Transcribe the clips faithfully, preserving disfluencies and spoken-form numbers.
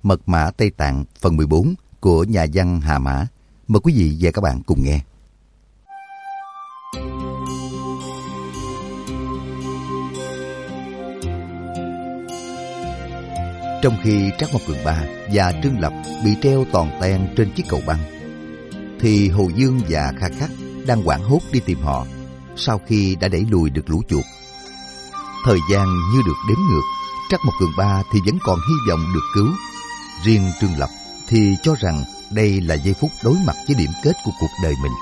Mật mã Tây Tạng phần mười bốn của nhà văn Hà Mã. Mời quý vị và các bạn cùng nghe. Trong khi Trác Mộc Cường Ba và Trương Lập bị treo toàn ten trên chiếc cầu băng, thì Hồ Dương và Kha Khắc đang hoảng hốt đi tìm họ sau khi đã đẩy lùi được lũ chuột. Thời gian như được đếm ngược, Trác Mộc Cường Ba thì vẫn còn hy vọng được cứu. Riêng Trương Lập thì cho rằng đây là giây phút đối mặt với điểm kết của cuộc đời mình.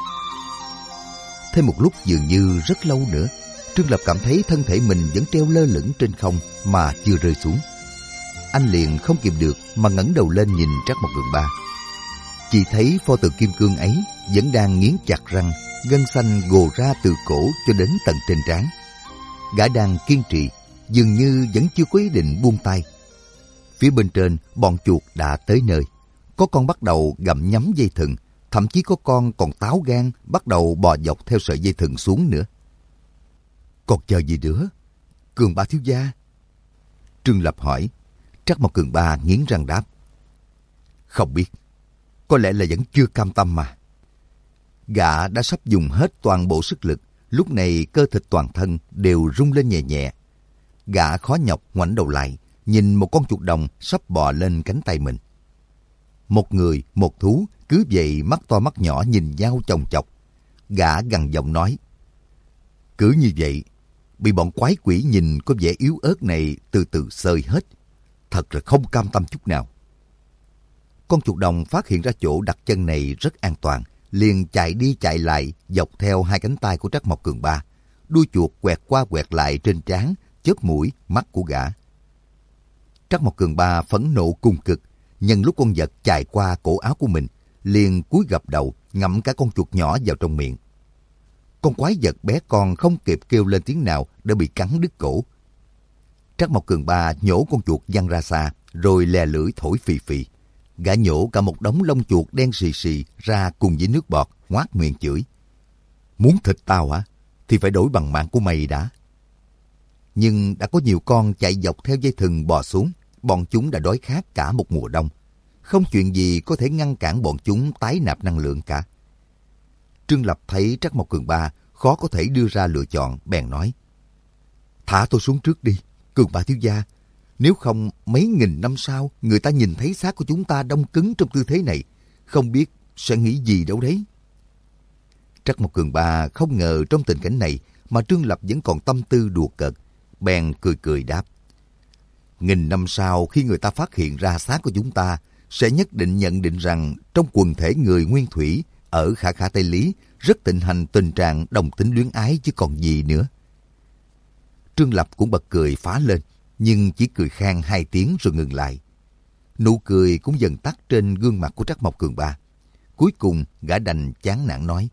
Thêm một lúc dường như rất lâu nữa, Trương Lập cảm thấy thân thể mình vẫn treo lơ lửng trên không mà chưa rơi xuống. Anh liền không kìm được mà ngẩng đầu lên nhìn Trác Mộc Cường Ba. Chỉ thấy pho tượng kim cương ấy vẫn đang nghiến chặt răng, gân xanh gồ ra từ cổ cho đến tận trên trán. Gã đang kiên trì, dường như vẫn chưa có ý định buông tay. Phía bên trên, bọn chuột đã tới nơi. Có con bắt đầu gặm nhấm dây thừng, thậm chí có con còn táo gan bắt đầu bò dọc theo sợi dây thừng xuống nữa. Còn chờ gì nữa? Cường Ba thiếu gia? Trương Lập hỏi. Trác Mộc Cường Ba nghiến răng đáp. Không biết. Có lẽ là vẫn chưa cam tâm mà. Gã đã sắp dùng hết toàn bộ sức lực, lúc này cơ thịt toàn thân đều rung lên nhẹ nhẹ. Gã khó nhọc ngoảnh đầu lại, nhìn một con chuột đồng sắp bò lên cánh tay mình. Một người, một thú, cứ vậy mắt to mắt nhỏ nhìn nhau chồng chọc. Gã gằn giọng nói. Cứ như vậy, bị bọn quái quỷ nhìn có vẻ yếu ớt này từ từ xơi hết. Thật là không cam tâm chút nào. Con chuột đồng phát hiện ra chỗ đặt chân này rất an toàn, liền chạy đi chạy lại dọc theo hai cánh tay của Trác Mộc Cường Ba. Đuôi chuột quẹt qua quẹt lại trên trán, chớp mũi, mắt của gã. Trác Mộc Cường Ba phẫn nộ cùng cực, nhân lúc con vật chạy qua cổ áo của mình, liền cúi gập đầu ngậm cả con chuột nhỏ vào trong miệng. Con quái vật bé con không kịp kêu lên tiếng nào đã bị cắn đứt cổ. Trác Mộc Cường Ba nhổ con chuột văng ra xa, rồi lè lưỡi thổi phì phì. Gã nhổ cả một đống lông chuột đen xì xì ra cùng với nước bọt, ngoác miệng chửi. Muốn thịt tao hả? Thì phải đổi bằng mạng của mày đã. Nhưng đã có nhiều con chạy dọc theo dây thừng bò xuống, bọn chúng đã đói khát cả một mùa đông. Không chuyện gì có thể ngăn cản bọn chúng tái nạp năng lượng cả. Trương Lập thấy Trác Mộc Cường Ba khó có thể đưa ra lựa chọn, bèn nói. Thả tôi xuống trước đi, Cường Ba thiếu gia. Nếu không, mấy nghìn năm sau, người ta nhìn thấy xác của chúng ta đông cứng trong tư thế này, không biết sẽ nghĩ gì đâu đấy. Trác Mộc Cường Ba không ngờ trong tình cảnh này mà Trương Lập vẫn còn tâm tư đùa cợt, bèn cười cười đáp. Nghìn năm sau khi người ta phát hiện ra xác của chúng ta, sẽ nhất định nhận định rằng trong quần thể người nguyên thủy ở Khả Khả Tây Lý rất thịnh hành tình trạng đồng tính luyến ái chứ còn gì nữa. Trương Lập cũng bật cười phá lên, nhưng chỉ cười khan hai tiếng rồi ngừng lại. Nụ cười cũng dần tắt trên gương mặt của Trác Mộc Cường Ba. Cuối cùng gã đành chán nản nói.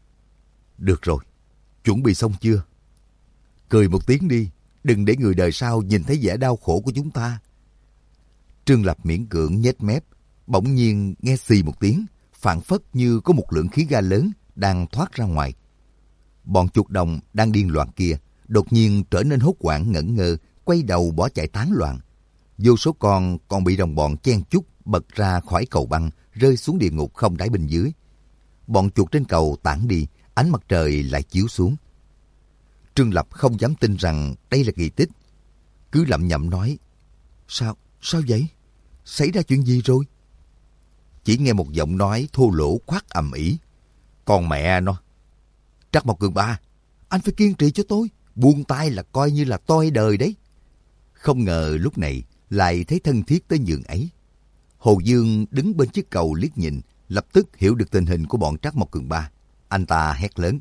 Được rồi, chuẩn bị xong chưa? Cười một tiếng đi, đừng để người đời sau nhìn thấy vẻ đau khổ của chúng ta. Trương Lập miễn cưỡng nhếch mép, bỗng nhiên nghe xì một tiếng, phảng phất như có một lượng khí ga lớn đang thoát ra ngoài. Bọn chuột đồng đang điên loạn kia đột nhiên trở nên hốt hoảng ngẩn ngơ, quay đầu bỏ chạy tán loạn. Vô số con còn bị đồng bọn chen chúc bật ra khỏi cầu băng, rơi xuống địa ngục không đáy bên dưới. Bọn chuột trên cầu tản đi, ánh mặt trời lại chiếu xuống. Trương Lập không dám tin rằng đây là kỳ tích, cứ lẩm nhẩm nói. Sao, sao vậy? Xảy ra chuyện gì rồi? Chỉ nghe một giọng nói thô lỗ khoác ầm ĩ. Còn mẹ nó! Trác Mộc Cường Ba, anh phải kiên trì cho tôi, buông tay là coi như là toi đời đấy. Không ngờ lúc này lại thấy thân thiết tới nhường ấy. Hồ Dương đứng bên chiếc cầu liếc nhìn, lập tức hiểu được tình hình của bọn Trác Mộc Cường Ba. Anh ta hét lớn.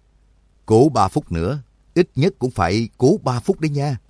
Cố ba phút nữa, ít nhất cũng phải cố ba phút đấy nha.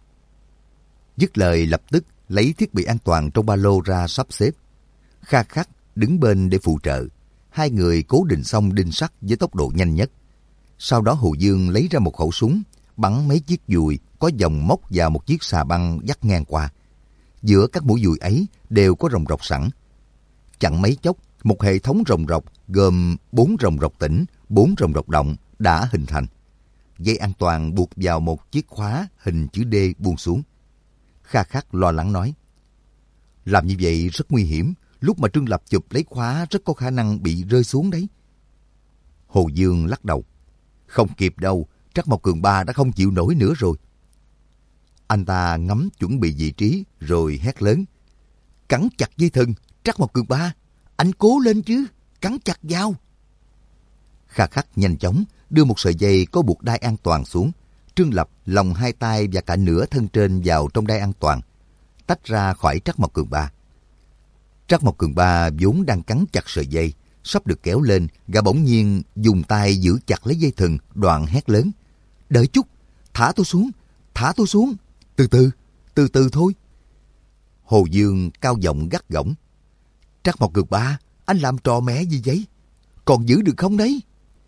Dứt lời lập tức lấy thiết bị an toàn trong ba lô ra sắp xếp. Kha Khắc đứng bên để phụ trợ. Hai người cố định xong đinh sắt với tốc độ nhanh nhất. Sau đó Hồ Dương lấy ra một khẩu súng, bắn mấy chiếc dùi có dòng móc vào một chiếc xà băng dắt ngang qua. Giữa các mũi dùi ấy đều có rồng rọc sẵn. Chẳng mấy chốc, một hệ thống rồng rọc gồm bốn rồng rọc tĩnh, bốn rồng rọc động đã hình thành. Dây an toàn buộc vào một chiếc khóa hình chữ D buông xuống. Kha Khắc lo lắng nói. Làm như vậy rất nguy hiểm, lúc mà Trương Lập chụp lấy khóa rất có khả năng bị rơi xuống đấy. Hồ Dương lắc đầu. Không kịp đâu, Trắc Mộc Cường Ba đã không chịu nổi nữa rồi. Anh ta ngắm chuẩn bị vị trí rồi hét lớn. Cắn chặt dây thừng, Trắc Mộc Cường Ba, anh cố lên chứ, cắn chặt vào. Kha Khắc nhanh chóng đưa một sợi dây có buộc đai an toàn xuống. Trương Lập lồng hai tay và cả nửa thân trên vào trong đai an toàn, tách ra khỏi Trắc Mộc Cường Ba. Trắc Mộc Cường Ba vốn đang cắn chặt sợi dây, sắp được kéo lên, gã bỗng nhiên dùng tay giữ chặt lấy dây thừng, đoạn hét lớn. Đợi chút, thả tôi xuống, thả tôi xuống, từ từ, từ từ thôi. Hồ Dương cao giọng gắt gỏng. Trắc Mộc Cường Ba, anh làm trò mẹ gì vậy? Còn giữ được không đấy?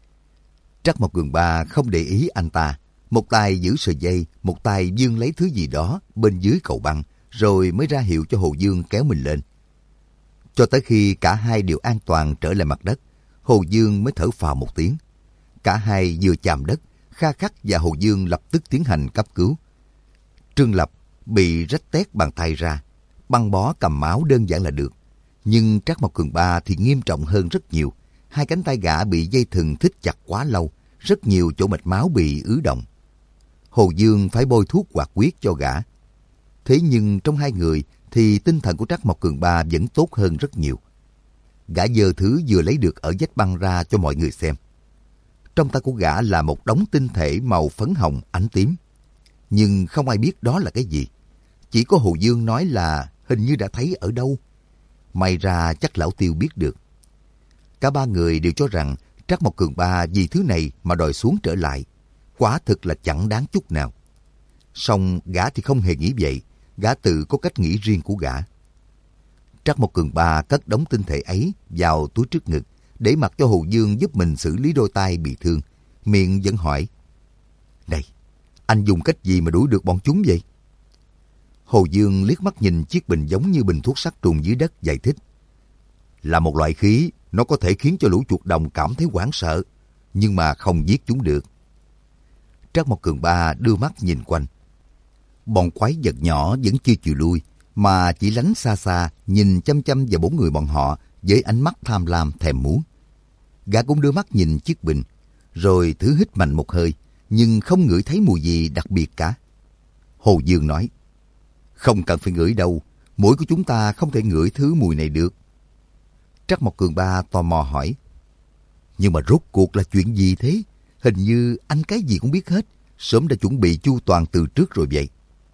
Trắc Mộc Cường Ba không để ý anh ta, một tay giữ sợi dây, một tay vươn lấy thứ gì đó bên dưới cầu băng, rồi mới ra hiệu cho Hồ Dương kéo mình lên. Cho tới khi cả hai đều an toàn trở lại mặt đất, Hồ Dương mới thở phào một tiếng. Cả hai vừa chạm đất, Kha Khắc và Hồ Dương lập tức tiến hành cấp cứu. Trương Lập bị rách tét bàn tay ra, băng bó cầm máu đơn giản là được. Nhưng Trắc Mộc Cường Ba thì nghiêm trọng hơn rất nhiều. Hai cánh tay gã bị dây thừng thít chặt quá lâu, rất nhiều chỗ mạch máu bị ứ động. Hồ Dương phải bôi thuốc hoạt huyết cho gã. Thế nhưng trong hai người thì tinh thần của Trắc Mộc Cường Ba vẫn tốt hơn rất nhiều. Gã giơ thứ vừa lấy được ở vách băng ra cho mọi người xem. Trong tay của gã là một đống tinh thể màu phấn hồng ánh tím. Nhưng không ai biết đó là cái gì. Chỉ có Hồ Dương nói là hình như đã thấy ở đâu. May ra chắc lão Tiêu biết được. Cả ba người đều cho rằng Trắc Mộc Cường Ba vì thứ này mà đòi xuống trở lại. Quả thực là chẳng đáng chút nào. Song gã thì không hề nghĩ vậy. Gã tự có cách nghĩ riêng của gã. Trắc Mộc Cường Ba cất đống tinh thể ấy vào túi trước ngực, để mặc cho Hồ Dương giúp mình xử lý đôi tay bị thương. Miệng vẫn hỏi. Này, anh dùng cách gì mà đuổi được bọn chúng vậy? Hồ Dương liếc mắt nhìn chiếc bình giống như bình thuốc sát trùng dưới đất, giải thích. Là một loại khí, nó có thể khiến cho lũ chuột đồng cảm thấy hoảng sợ, nhưng mà không giết chúng được. Trắc Mộc Cường Ba đưa mắt nhìn quanh. Bọn quái vật nhỏ vẫn chưa chịu lui, mà chỉ lánh xa xa, nhìn chăm chăm vào bốn người bọn họ với ánh mắt tham lam thèm muốn. Gã cũng đưa mắt nhìn chiếc bình, rồi thử hít mạnh một hơi, nhưng không ngửi thấy mùi gì đặc biệt cả. Hồ Dương nói, không cần phải ngửi đâu, mũi của chúng ta không thể ngửi thứ mùi này được. Trắc Mộc Cường Ba tò mò hỏi, nhưng mà rốt cuộc là chuyện gì thế? Hình như anh cái gì cũng biết hết, sớm đã chuẩn bị chu toàn từ trước rồi vậy.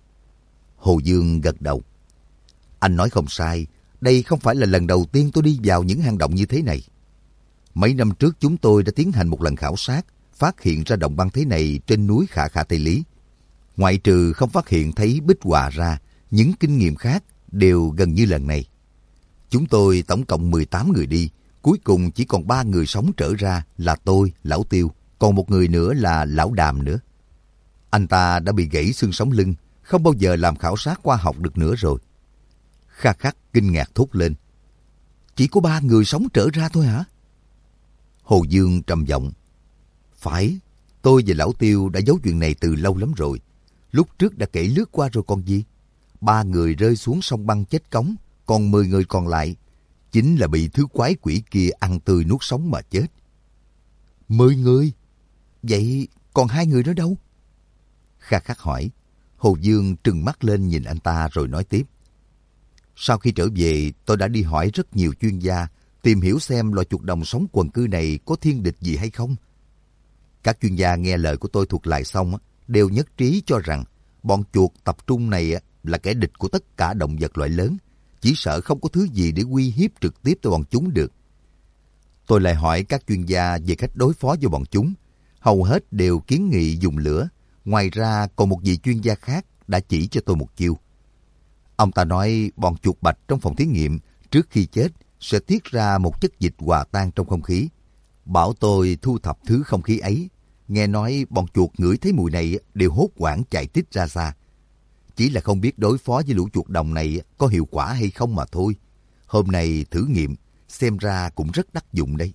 Hồ Dương gật đầu. Anh nói không sai, đây không phải là lần đầu tiên tôi đi vào những hang động như thế này. Mấy năm trước chúng tôi đã tiến hành một lần khảo sát, phát hiện ra động băng thế này trên núi Khả Khả Tây Lý. Ngoại trừ không phát hiện thấy bích họa ra, những kinh nghiệm khác đều gần như lần này. Chúng tôi tổng cộng mười tám người đi, cuối cùng chỉ còn ba người sống trở ra là tôi, Lão Tiêu, còn một người nữa là Lão Đàm nữa. Anh ta đã bị gãy xương sống lưng, không bao giờ làm khảo sát khoa học được nữa rồi. Kha Khắc kinh ngạc thốt lên. Chỉ có ba người sống trở ra thôi hả? Hồ Dương trầm giọng. Phải, tôi và Lão Tiêu đã giấu chuyện này từ lâu lắm rồi. Lúc trước đã kể lướt qua rồi còn gì. Ba người rơi xuống sông băng chết cống, còn mười người còn lại chính là bị thứ quái quỷ kia ăn tươi nuốt sống mà chết. Mười người? Vậy còn hai người nữa đâu? Kha Khắc hỏi. Hồ Dương trừng mắt lên nhìn anh ta rồi nói tiếp. Sau khi trở về, tôi đã đi hỏi rất nhiều chuyên gia, tìm hiểu xem loài chuột đồng sống quần cư này có thiên địch gì hay không. Các chuyên gia nghe lời của tôi thuật lại xong, đều nhất trí cho rằng bọn chuột tập trung này là kẻ địch của tất cả động vật loại lớn, chỉ sợ không có thứ gì để uy hiếp trực tiếp tới bọn chúng được. Tôi lại hỏi các chuyên gia về cách đối phó với bọn chúng, hầu hết đều kiến nghị dùng lửa. Ngoài ra còn một vị chuyên gia khác đã chỉ cho tôi một chiêu. Ông ta nói bọn chuột bạch trong phòng thí nghiệm trước khi chết sẽ tiết ra một chất dịch hòa tan trong không khí. Bảo tôi thu thập thứ không khí ấy. Nghe nói bọn chuột ngửi thấy mùi này đều hốt hoảng chạy tít ra xa. Chỉ là không biết đối phó với lũ chuột đồng này có hiệu quả hay không mà thôi. Hôm nay thử nghiệm, xem ra cũng rất đắc dụng đấy.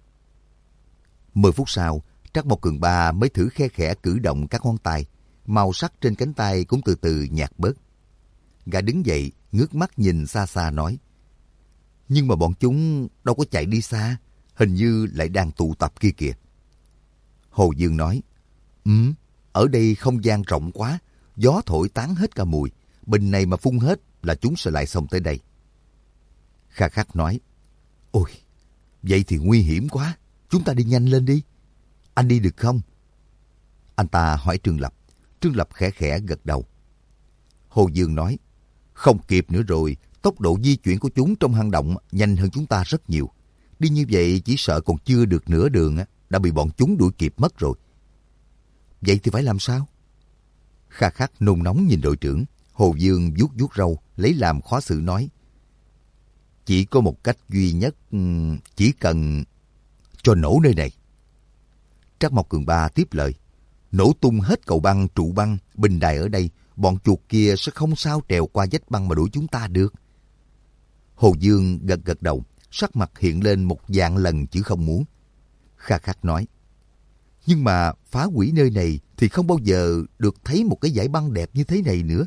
Mười phút sau, Trắc Mộc Cường Ba mới thử khe khẽ cử động các ngón tay. Màu sắc trên cánh tay cũng từ từ nhạt bớt. Gã đứng dậy, ngước mắt nhìn xa xa nói, nhưng mà bọn chúng đâu có chạy đi xa, hình như lại đang tụ tập kia kìa. Hồ Dương nói, Ừ, ở đây không gian rộng quá, gió thổi tán hết cả mùi, bình này mà phun hết là chúng sẽ lại xông tới đây. Kha Khắc nói, Ôi, vậy thì nguy hiểm quá, chúng ta đi nhanh lên đi. Anh đi được không? Anh ta hỏi Trương Lập. Trương Lập khẽ khẽ gật đầu. Hồ Dương nói, không kịp nữa rồi, tốc độ di chuyển của chúng trong hang động nhanh hơn chúng ta rất nhiều. Đi như vậy chỉ sợ còn chưa được nửa đường đã bị bọn chúng đuổi kịp mất rồi. Vậy thì phải làm sao? Kha Khắc nôn nóng nhìn đội trưởng. Hồ Dương vuốt vuốt râu, lấy làm khó xử nói, chỉ có một cách duy nhất, chỉ cần cho nổ nơi này. Trác Mộc Cường Ba tiếp lời, nổ tung hết cầu băng, trụ băng, bình đài ở đây, bọn chuột kia sẽ không sao trèo qua vách băng mà đuổi chúng ta được. Hồ Dương gật gật đầu, sắc mặt hiện lên một vạn lần chữ không muốn. Kha Khắc nói, nhưng mà phá hủy nơi này thì không bao giờ được thấy một cái dải băng đẹp như thế này nữa.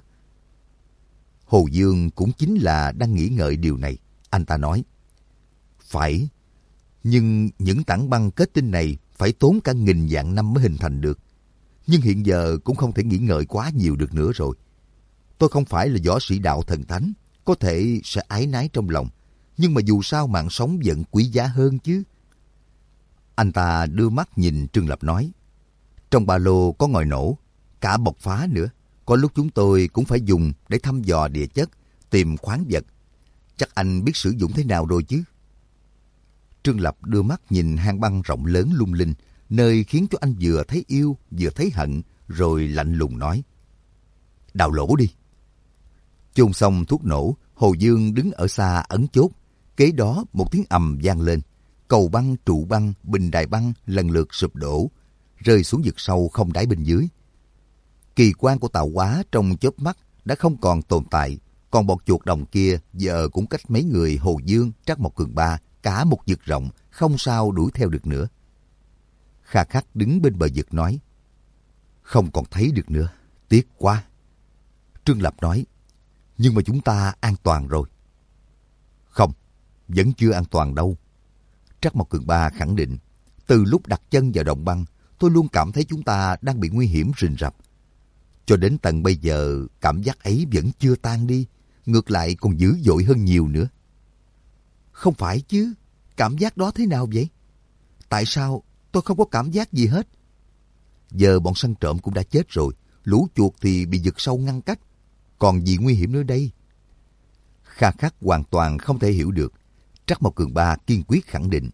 Hồ Dương cũng chính là đang nghĩ ngợi điều này. Anh ta nói, phải, nhưng những tảng băng kết tinh này phải tốn cả nghìn vạn năm mới hình thành được. Nhưng hiện giờ cũng không thể nghĩ ngợi quá nhiều được nữa rồi. Tôi không phải là võ sĩ đạo thần thánh, có thể sẽ ái nái trong lòng, nhưng mà dù sao mạng sống vẫn quý giá hơn chứ. Anh ta đưa mắt nhìn Trương Lập nói, trong ba lô có ngòi nổ, cả bộc phá nữa. Có lúc chúng tôi cũng phải dùng để thăm dò địa chất, tìm khoáng vật. Chắc anh biết sử dụng thế nào rồi chứ? Trương Lập đưa mắt nhìn hang băng rộng lớn lung linh, nơi khiến cho anh vừa thấy yêu, vừa thấy hận, rồi lạnh lùng nói, đào lỗ đi. Chôn xong thuốc nổ, Hồ Dương đứng ở xa ấn chốt. Kế đó một tiếng ầm vang lên. Cầu băng, trụ băng, bình đài băng lần lượt sụp đổ, rơi xuống vực sâu không đáy bên dưới. Kỳ quan của tạo hóa trong chớp mắt đã không còn tồn tại, còn bọn chuột đồng kia giờ cũng cách mấy người Hồ Dương, Trác Mộc Cường Ba cả một vực rộng, không sao đuổi theo được nữa. Kha Khắc đứng bên bờ vực nói, không còn thấy được nữa, tiếc quá. Trương Lập nói, nhưng mà chúng ta an toàn rồi. Không, vẫn chưa an toàn đâu. Trác Mộc Cường Ba khẳng định, từ lúc đặt chân vào động băng, tôi luôn cảm thấy chúng ta đang bị nguy hiểm rình rập. Cho đến tận bây giờ, cảm giác ấy vẫn chưa tan đi, ngược lại còn dữ dội hơn nhiều nữa. Không phải chứ, cảm giác đó thế nào vậy? Tại sao tôi không có cảm giác gì hết? Giờ bọn săn trộm cũng đã chết rồi, lũ chuột thì bị vực sâu ngăn cách, còn gì nguy hiểm nữa đây? Kha Khắc hoàn toàn không thể hiểu được. Trác Mộc Cường Ba kiên quyết khẳng định,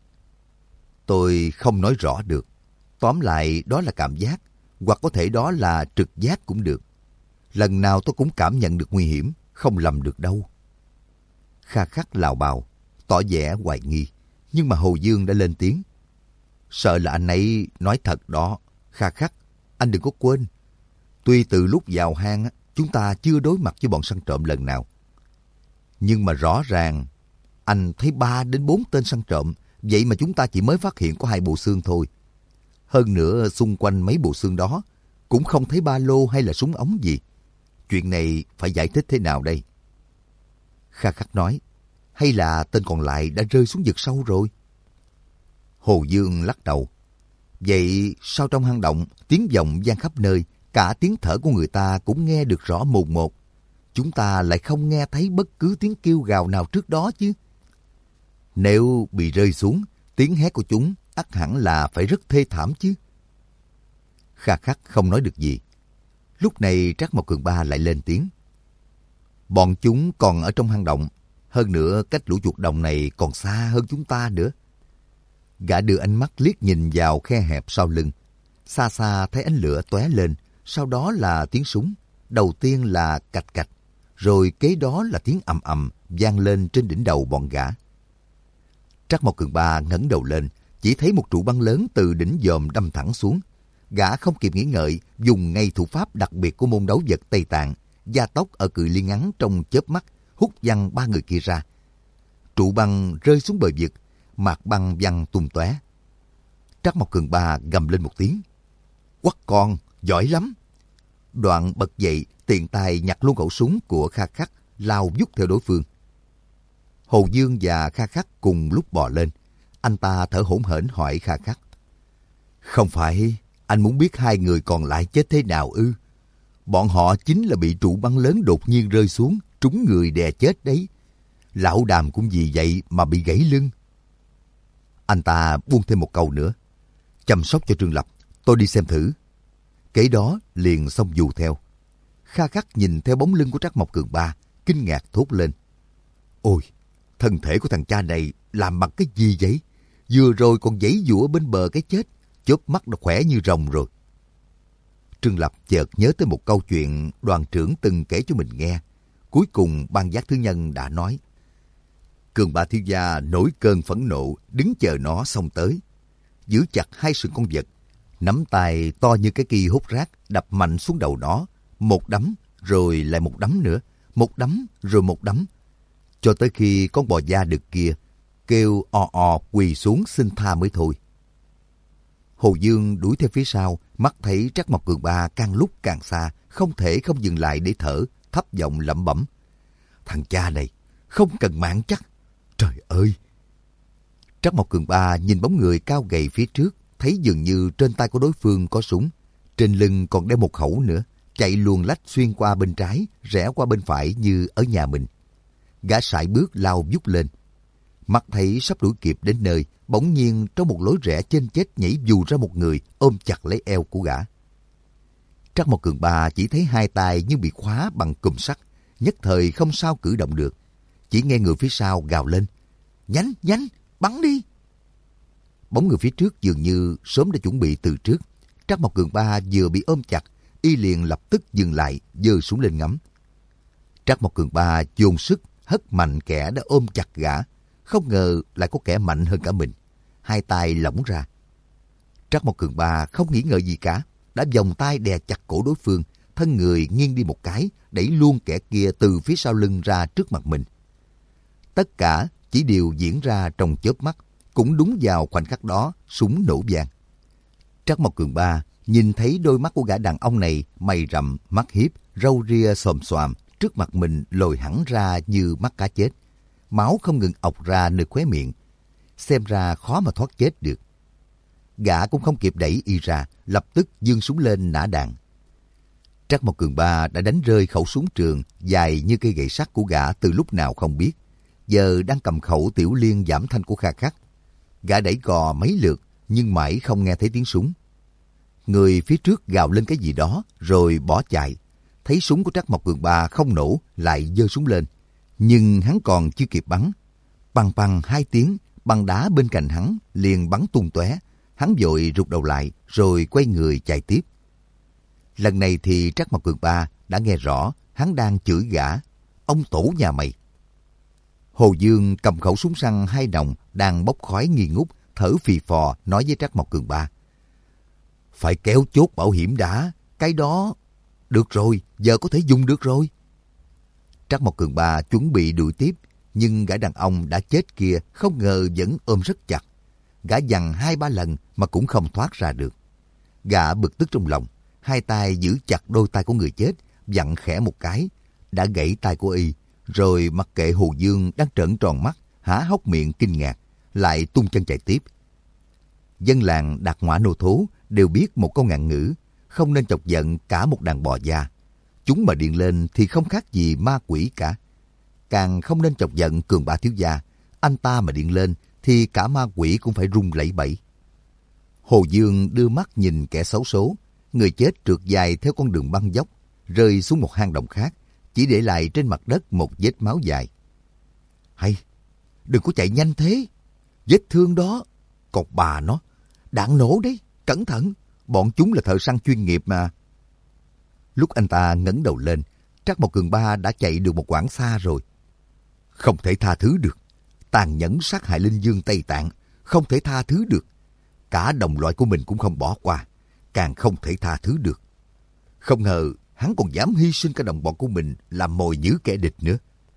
tôi không nói rõ được. Tóm lại đó là cảm giác, hoặc có thể đó là trực giác cũng được. Lần nào tôi cũng cảm nhận được nguy hiểm, không lầm được đâu. Kha Khắc lào bào, tỏ vẻ hoài nghi, nhưng mà Hồ Dương đã lên tiếng. Sợ là anh ấy nói thật đó. Kha Khắc, anh đừng có quên. Tuy từ lúc vào hang, chúng ta chưa đối mặt với bọn săn trộm lần nào. Nhưng mà rõ ràng, anh thấy ba đến bốn tên săn trộm, vậy mà chúng ta chỉ mới phát hiện có hai bộ xương thôi. Hơn nữa, xung quanh mấy bộ xương đó, cũng không thấy ba lô hay là súng ống gì. Chuyện này phải giải thích thế nào đây? Kha Khắc nói, hay là tên còn lại đã rơi xuống vực sâu rồi? Hồ Dương lắc đầu. Vậy sao trong hang động, tiếng vọng vang khắp nơi, cả tiếng thở của người ta cũng nghe được rõ mồn một. Chúng ta lại không nghe thấy bất cứ tiếng kêu gào nào trước đó chứ. Nếu bị rơi xuống, tiếng hét của chúng ắt hẳn là phải rất thê thảm chứ. Kha Khắc không nói được gì. Lúc này Trác Mộc Cường Ba lại lên tiếng. Bọn chúng còn ở trong hang động, hơn nữa cách lũ chuột đồng này còn xa hơn chúng ta nữa. Gã đưa ánh mắt liếc nhìn vào khe hẹp sau lưng. Xa xa thấy ánh lửa tóe lên, sau đó là tiếng súng. Đầu tiên là cạch cạch, rồi kế đó là tiếng ầm ầm vang lên trên đỉnh đầu bọn gã. Trác Mộc Cường Ba ngẩng đầu lên, chỉ thấy một trụ băng lớn từ đỉnh dòm đâm thẳng xuống. Gã không kịp nghĩ ngợi, dùng ngay thủ pháp đặc biệt của môn đấu vật Tây Tạng, gia tốc ở cự ly ngắn trong chớp mắt, hút văng ba người kia ra. Trụ băng rơi xuống bờ vực, mạc băng văng tung tóe. Trác Mộc Cường Ba gầm lên một tiếng. Quắc con, giỏi lắm! Đoạn bật dậy, tiện tay nhặt luôn khẩu súng của Kha Khắc, lao vút theo đối phương. Hồ Dương và Kha Khắc cùng lúc bò lên. Anh ta thở hổn hển hỏi Kha Khắc: Không phải anh muốn biết hai người còn lại chết thế nào ư? Bọn họ chính là bị trụ băng lớn đột nhiên rơi xuống, trúng người đè chết đấy. Lão Đàm cũng vì vậy mà bị gãy lưng. Anh ta buông thêm một câu nữa: Chăm sóc cho Trương Lập, tôi đi xem thử. Kế đó liền xông dù theo. Kha Khắc nhìn theo bóng lưng của Trác Mộc Cường Ba, kinh ngạc thốt lên: Ôi, thân thể của thằng cha này làm bằng cái gì vậy? Vừa rồi còn giãy giụa bên bờ cái chết, chớp mắt đã khỏe như rồng rồi. Trương Lập chợt nhớ tới một câu chuyện đoàn trưởng từng kể cho mình nghe. Cuối cùng Ban Giác Thứ Nhân đã nói: Cường Ba thiếu gia nổi cơn phẫn nộ, đứng chờ nó xông tới, giữ chặt hai sừng con vật, nắm tay to như cái ki hút rác đập mạnh xuống đầu nó, một đấm rồi lại một đấm nữa, một đấm rồi một đấm, cho tới khi con bò da đực kia kêu o o quỳ xuống xin tha mới thôi. Hồ Dương đuổi theo phía sau, mắt thấy Trác Mộc Cường Ba càng lúc càng xa, không thể không dừng lại để thở, thấp giọng lẩm bẩm: Thằng cha này không cần mạng chắc. Trời ơi! Trác Mộc Cường Ba nhìn bóng người cao gầy phía trước, thấy dường như trên tay của đối phương có súng, trên lưng còn đeo một khẩu nữa, chạy luồn lách xuyên qua bên trái, rẽ qua bên phải như ở nhà mình. Gã sải bước lao vút lên. Mắt thấy sắp đuổi kịp đến nơi, bỗng nhiên trong một lối rẽ chênh chếch nhảy vù ra một người ôm chặt lấy eo của gã. Trác Mộc Cường Ba chỉ thấy hai tay như bị khóa bằng cùm sắt, nhất thời không sao cử động được. Chỉ nghe người phía sau gào lên: Nhanh, nhanh, bắn đi! Bóng người phía trước dường như sớm đã chuẩn bị từ trước. Trác Mộc Cường Ba vừa bị ôm chặt, y liền lập tức dừng lại, giơ súng lên ngắm. Trác Mộc Cường Ba dồn sức hất mạnh kẻ đã ôm chặt gã. Không ngờ lại có kẻ mạnh hơn cả mình. Hai tay lỏng ra. Trác Mộc Cường Ba không nghĩ ngợi gì cả, đã vòng tay đè chặt cổ đối phương, thân người nghiêng đi một cái, đẩy luôn kẻ kia từ phía sau lưng ra trước mặt mình. Tất cả chỉ đều diễn ra trong chớp mắt, cũng đúng vào khoảnh khắc đó, súng nổ vang. Trác Mộc Cường Ba nhìn thấy đôi mắt của gã đàn ông này mày rậm, mắt hiếp, râu ria xồm xoàm, trước mặt mình lồi hẳn ra như mắt cá chết. Máu không ngừng ọc ra nơi khóe miệng. Xem ra khó mà thoát chết được. Gã cũng không kịp đẩy y ra, lập tức giương súng lên nã đạn. Trác Mộc Cường Ba đã đánh rơi khẩu súng trường dài như cây gậy sắt của gã từ lúc nào không biết. Giờ đang cầm khẩu tiểu liên giảm thanh của Kha Khắc. Gã đẩy cò mấy lượt nhưng mãi không nghe thấy tiếng súng. Người phía trước gào lên cái gì đó rồi bỏ chạy. Thấy súng của Trác Mộc Cường Ba không nổ, lại giơ súng lên. Nhưng hắn còn chưa kịp bắn. Păng păng hai tiếng, băng đá bên cạnh hắn liền bắn tung tóe. Hắn vội rụt đầu lại rồi quay người chạy tiếp. Lần này thì Trác Mộc Cường Ba đã nghe rõ hắn đang chửi gã: Ông tổ nhà mày! Hồ Dương cầm khẩu súng săn hai nòng đang bốc khói nghi ngút, thở phì phò nói với Trác Mộc Cường Ba: Phải kéo chốt bảo hiểm đã, cái đó... Được rồi, giờ có thể dùng được rồi. Trác Mộc Cường Ba chuẩn bị đuổi tiếp, nhưng gã đàn ông đã chết kia không ngờ vẫn ôm rất chặt. Gã giằng hai ba lần mà cũng không thoát ra được. Gã bực tức trong lòng, hai tay giữ chặt đôi tay của người chết, vặn khẽ một cái, đã gãy tay của y, rồi mặc kệ Hồ Dương đang trợn tròn mắt, há hốc miệng kinh ngạc, lại tung chân chạy tiếp. Dân làng Đạt Ngoã Nô Thố đều biết một câu ngạn ngữ: không nên chọc giận cả một đàn bò da. Chúng mà điện lên thì không khác gì ma quỷ cả. Càng không nên chọc giận Cường Ba thiếu gia. Anh ta mà điện lên thì cả ma quỷ cũng phải run lẩy bẩy. Hồ Dương đưa mắt nhìn kẻ xấu số. Người chết trượt dài theo con đường băng dốc, rơi xuống một hang động khác, chỉ để lại trên mặt đất một vết máu dài. Hay, đừng có chạy nhanh thế. Vết thương đó, còn bà nó, đạn nổ đấy, cẩn thận. Bọn chúng là thợ săn chuyên nghiệp mà. Lúc anh ta ngẩng đầu lên, Trác Mộc Cường Ba đã chạy được một quãng xa rồi. Không thể tha thứ được. Tàn nhẫn sát hại Linh Dương Tây Tạng, không thể tha thứ được. Cả đồng loại của mình cũng không bỏ qua, càng không thể tha thứ được. Không ngờ hắn còn dám hy sinh cả đồng bọn của mình làm mồi nhử kẻ địch nữa.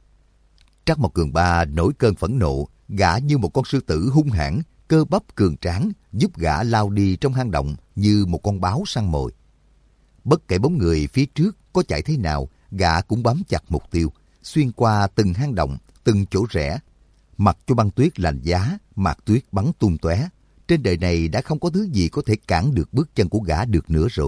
Trác Mộc Cường Ba nổi cơn phẫn nộ, gã như một con sư tử hung hãn, cơ bắp cường tráng, giúp gã lao đi trong hang động như một con báo săn mồi. Bất kể bóng người phía trước có chạy thế nào, gã cũng bám chặt mục tiêu, xuyên qua từng hang động, từng chỗ rẽ, mặc cho băng tuyết lạnh giá, mạt tuyết bắn tung tóe. Trên đời này đã không có thứ gì có thể cản được bước chân của gã được nữa rồi.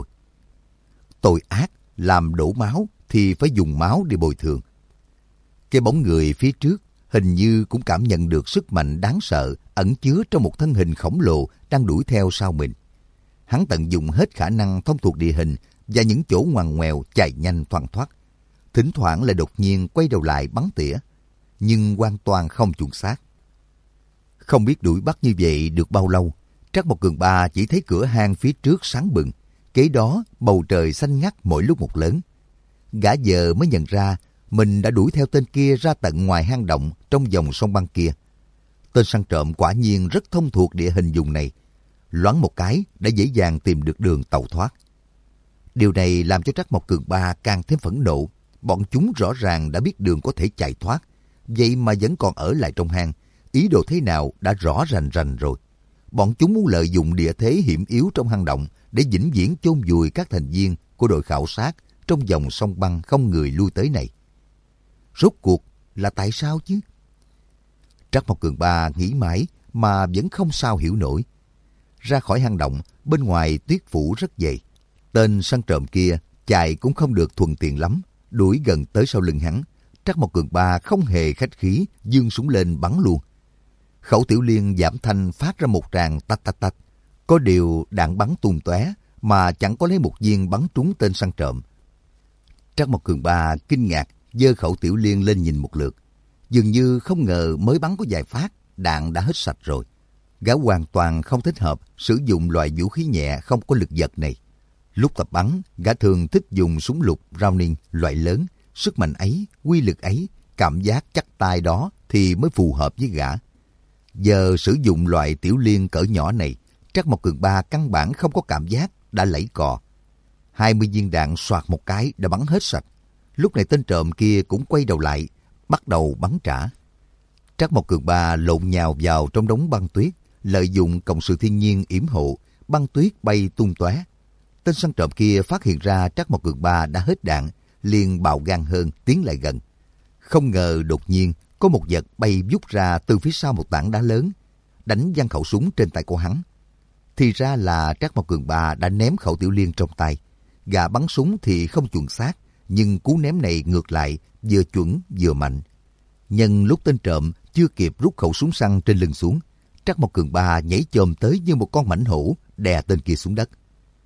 Tội ác, làm đổ máu thì phải dùng máu để bồi thường. Cái bóng người phía trước hình như cũng cảm nhận được sức mạnh đáng sợ ẩn chứa trong một thân hình khổng lồ đang đuổi theo sau mình. Hắn tận dụng hết khả năng thông thuộc địa hình và những chỗ ngoằn ngoèo chạy nhanh thoăn thoắt. Thỉnh thoảng lại đột nhiên quay đầu lại bắn tỉa, nhưng hoàn toàn không chuẩn xác. Không biết đuổi bắt như vậy được bao lâu, Trắc Mộc Cường Ba chỉ thấy cửa hang phía trước sáng bừng, kế đó bầu trời xanh ngắt mỗi lúc một lớn. Gã giờ mới nhận ra mình đã đuổi theo tên kia ra tận ngoài hang động trong dòng sông băng kia. Tên săn trộm quả nhiên rất thông thuộc địa hình vùng này, loáng một cái đã dễ dàng tìm được đường tẩu thoát. Điều này làm cho Trắc Mộc Cường Ba càng thêm phẫn nộ. Bọn chúng rõ ràng đã biết đường có thể chạy thoát, vậy mà vẫn còn ở lại trong hang. Ý đồ thế nào đã rõ rành rành rồi. Bọn chúng muốn lợi dụng địa thế hiểm yếu trong hang động để vĩnh viễn chôn vùi các thành viên của đội khảo sát trong dòng sông băng không người lui tới này. Rốt cuộc là tại sao chứ? Trắc Mộc Cường Ba nghĩ mãi mà vẫn không sao hiểu nổi. Ra khỏi hang động, bên ngoài tuyết phủ rất dày. Tên săn trộm kia chạy cũng không được thuận tiện lắm, đuổi gần tới sau lưng hắn. Trắc Mộc Cường Ba không hề khách khí, giương súng lên bắn luôn. Khẩu tiểu liên giảm thanh phát ra một tràng tách tách tách. Có điều đạn bắn tung tóe mà chẳng có lấy một viên bắn trúng tên săn trộm. Trắc Mộc Cường Ba kinh ngạc giơ khẩu tiểu liên lên nhìn một lượt. Dường như không ngờ mới bắn có vài phát, đạn đã hết sạch rồi. Gã hoàn toàn không thích hợp sử dụng loại vũ khí nhẹ không có lực giật này. Lúc tập bắn, gã thường thích dùng súng lục Browning loại lớn. Sức mạnh ấy, quy lực ấy, cảm giác chắc tay đó thì mới phù hợp với gã. Giờ sử dụng loại tiểu liên cỡ nhỏ này, Trắc Mộc Cường Ba căn bản không có cảm giác đã lẫy cò. Hai mươi viên đạn soạt một cái đã bắn hết sạch. Lúc này tên trộm kia cũng quay đầu lại, bắt đầu bắn trả. Trắc Mộc Cường Ba lộn nhào vào trong đống băng tuyết, lợi dụng cộng sự thiên nhiên yểm hộ, băng tuyết bay tung tóe. Tên săn trộm kia phát hiện ra Trắc Mộc Cường Ba đã hết đạn, liền bạo gan hơn tiến lại gần. Không ngờ đột nhiên có một vật bay vút ra từ phía sau một tảng đá lớn, đánh văng khẩu súng trên tay của hắn. Thì ra là Trắc Mộc Cường Ba đã ném khẩu tiểu liên trong tay. Gã bắn súng thì không chuẩn xác, nhưng cú ném này ngược lại vừa chuẩn vừa mạnh. Nhân lúc tên trộm chưa kịp rút khẩu súng săn trên lưng xuống, Trắc Mộc Cường Ba nhảy chồm tới như một con mãnh hổ đè tên kia xuống đất.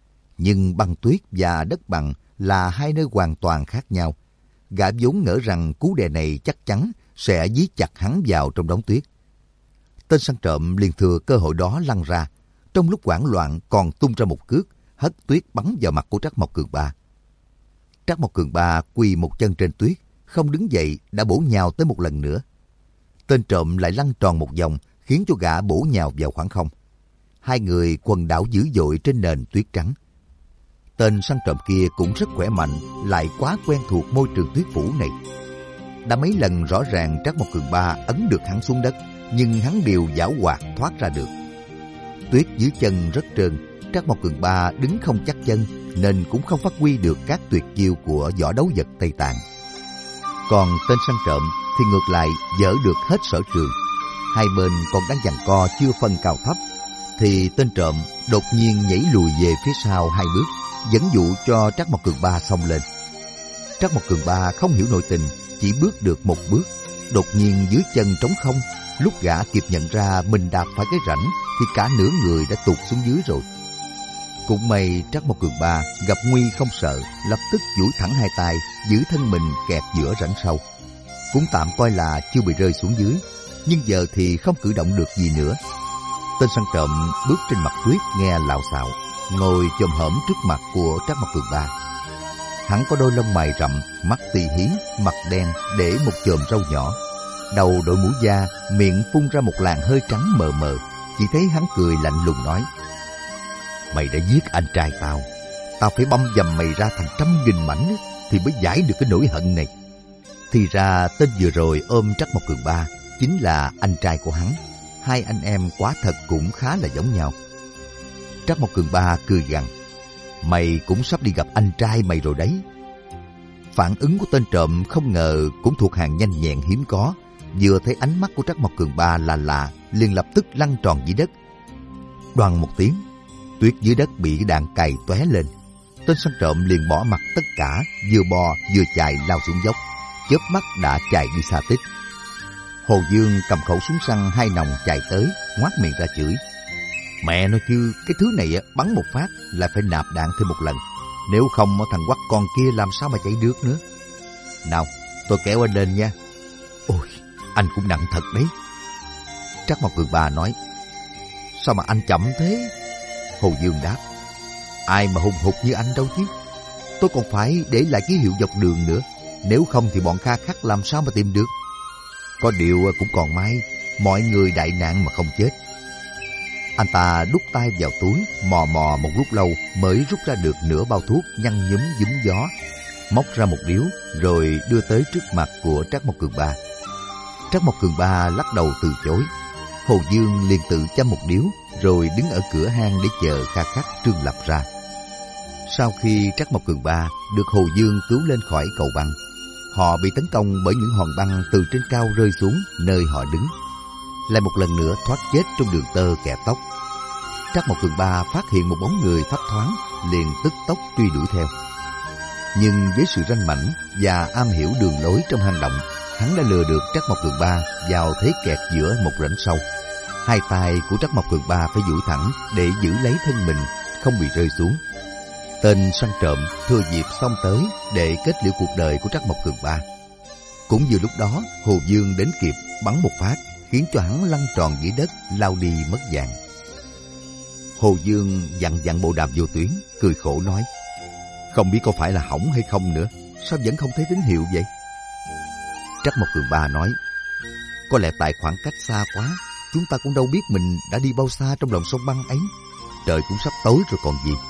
Nhưng băng tuyết và đất bằng là hai nơi hoàn toàn khác nhau. Gã vốn ngỡ rằng cú đè này chắc chắn sẽ dí chặt hắn vào trong đống tuyết. Tên săn trộm liền thừa cơ hội đó lăn ra, trong lúc hoảng loạn còn tung ra một cước, hất tuyết bắn vào mặt của Trắc Mộc Cường Ba. Trắc Mộc Cường Ba quỳ một chân trên tuyết, không đứng dậy đã bổ nhào tới một lần nữa. Tên trộm lại lăn tròn một vòng, khiến cho gã bổ nhào vào khoảng không. Hai người quần đảo dữ dội trên nền tuyết trắng. Tên săn trộm kia cũng rất khỏe mạnh, lại quá quen thuộc môi trường tuyết phủ này. Đã mấy lần rõ ràng Trắc Mộc Cường Ba ấn được hắn xuống đất, nhưng hắn đều giảo hoạt thoát ra được. Tuyết dưới chân rất trơn, Trắc Mộc Cường Ba đứng không chắc chân, nên cũng không phát huy được các tuyệt chiêu của võ đấu vật Tây Tạng. Còn tên săn trộm thì ngược lại dở được hết sở trường. Hai bên còn đang giằng co chưa phân cao thấp, thì tên trộm đột nhiên nhảy lùi về phía sau hai bước, dẫn dụ cho Trắc Mộc Cường Ba xông lên. Trắc Mộc Cường Ba không hiểu nội tình, chỉ bước được một bước, đột nhiên dưới chân trống không. Lúc gã kịp nhận ra mình đạp phải cái rãnh thì cả nửa người đã tụt xuống dưới rồi. Cũng may Trắc Mộc Cường Ba gặp nguy không sợ, lập tức duỗi thẳng hai tay giữ thân mình kẹp giữa rãnh sâu. Cũng tạm coi là chưa bị rơi xuống dưới, nhưng giờ thì không cử động được gì nữa. Tên săn trộm bước trên mặt tuyết nghe lạo xạo, ngồi chồm hổm trước mặt của Trắc Mộc Cường Ba. Hắn có đôi lông mày rậm, mắt tì hí, mặt đen, để một chòm râu nhỏ, đầu đội mũ da, miệng phun ra một làn hơi trắng mờ mờ. Chỉ thấy hắn cười lạnh lùng nói: "Mày đã giết anh trai tao, tao phải băm dầm mày ra thành trăm nghìn mảnh thì mới giải được cái nỗi hận này." Thì ra tên vừa rồi ôm Trắc Mộc Cường Ba chính là anh trai của hắn. Hai anh em quả thật cũng khá là giống nhau. Trắc Mộc Cường Ba cười gằn: "Mày cũng sắp đi gặp anh trai mày rồi đấy." Phản ứng của tên trộm không ngờ cũng thuộc hàng nhanh nhẹn hiếm có. Vừa thấy ánh mắt của Trắc Mộc Cường Ba là lạ, liền lập tức lăn tròn dưới đất. Đoàng một tiếng, tuyết dưới đất bị đạn cày tóe lên. Tên săn trộm liền bỏ mặc tất cả, vừa bò vừa chạy lao xuống dốc, chớp mắt đã chạy đi xa tích. Hồ Dương cầm khẩu súng săn hai nòng chạy tới, ngoác miệng ra chửi: Mẹ nói chứ, cái thứ này bắn một phát là phải nạp đạn thêm một lần, nếu không thằng quắc con kia làm sao mà chạy được nữa. Nào, tôi kéo anh lên nha. Ôi, anh cũng nặng thật đấy. Trắc Mộc Cường Ba nói: Sao mà anh chậm thế? Hồ Dương đáp: Ai mà hùng hục như anh đâu chứ. Tôi còn phải để lại ký hiệu dọc đường nữa, nếu không thì bọn Kha Khắc làm sao mà tìm được. Có điều cũng còn may, mọi người đại nạn mà không chết. Anh ta đút tay vào túi, mò mò một lúc lâu mới rút ra được nửa bao thuốc nhăn nhúm giúm gió, móc ra một điếu rồi đưa tới trước mặt của Trắc Mộc Cường Ba. Trắc Mộc Cường Ba lắc đầu từ chối. Hồ Dương liền tự châm một điếu rồi đứng ở cửa hang để chờ Kha Khắc, Trương Lập ra. Sau khi Trắc Mộc Cường Ba được Hồ Dương cứu lên khỏi cầu băng, họ bị tấn công bởi những hòn băng từ trên cao rơi xuống nơi họ đứng, lại một lần nữa thoát chết trong đường tơ kẹp tóc. Trắc Mộc Cường Ba phát hiện một bóng người thấp thoáng, liền tức tốc truy đuổi theo. Nhưng với sự ranh mãnh và am hiểu đường lối trong hang động, hắn đã lừa được Trắc Mộc Cường Ba vào thế kẹt giữa một rãnh sâu. Hai tay của Trắc Mộc Cường Ba phải duỗi thẳng để giữ lấy thân mình không bị rơi xuống. Tên săn trộm thừa dịp xông tới để kết liễu cuộc đời của Trắc Mộc Cường Ba. Cũng vừa lúc đó, Hồ Dương đến kịp bắn một phát, khiến cho hắn lăn tròn dưới đất, lao đi mất dạng. Hồ Dương dặn dặn bộ đàm vô tuyến, cười khổ nói: Không biết có phải là hỏng hay không nữa, sao vẫn không thấy tín hiệu vậy? Trắc Mộc Cường Ba nói: Có lẽ tại khoảng cách xa quá, chúng ta cũng đâu biết mình đã đi bao xa trong lòng sông băng ấy. Trời cũng sắp tối rồi còn gì.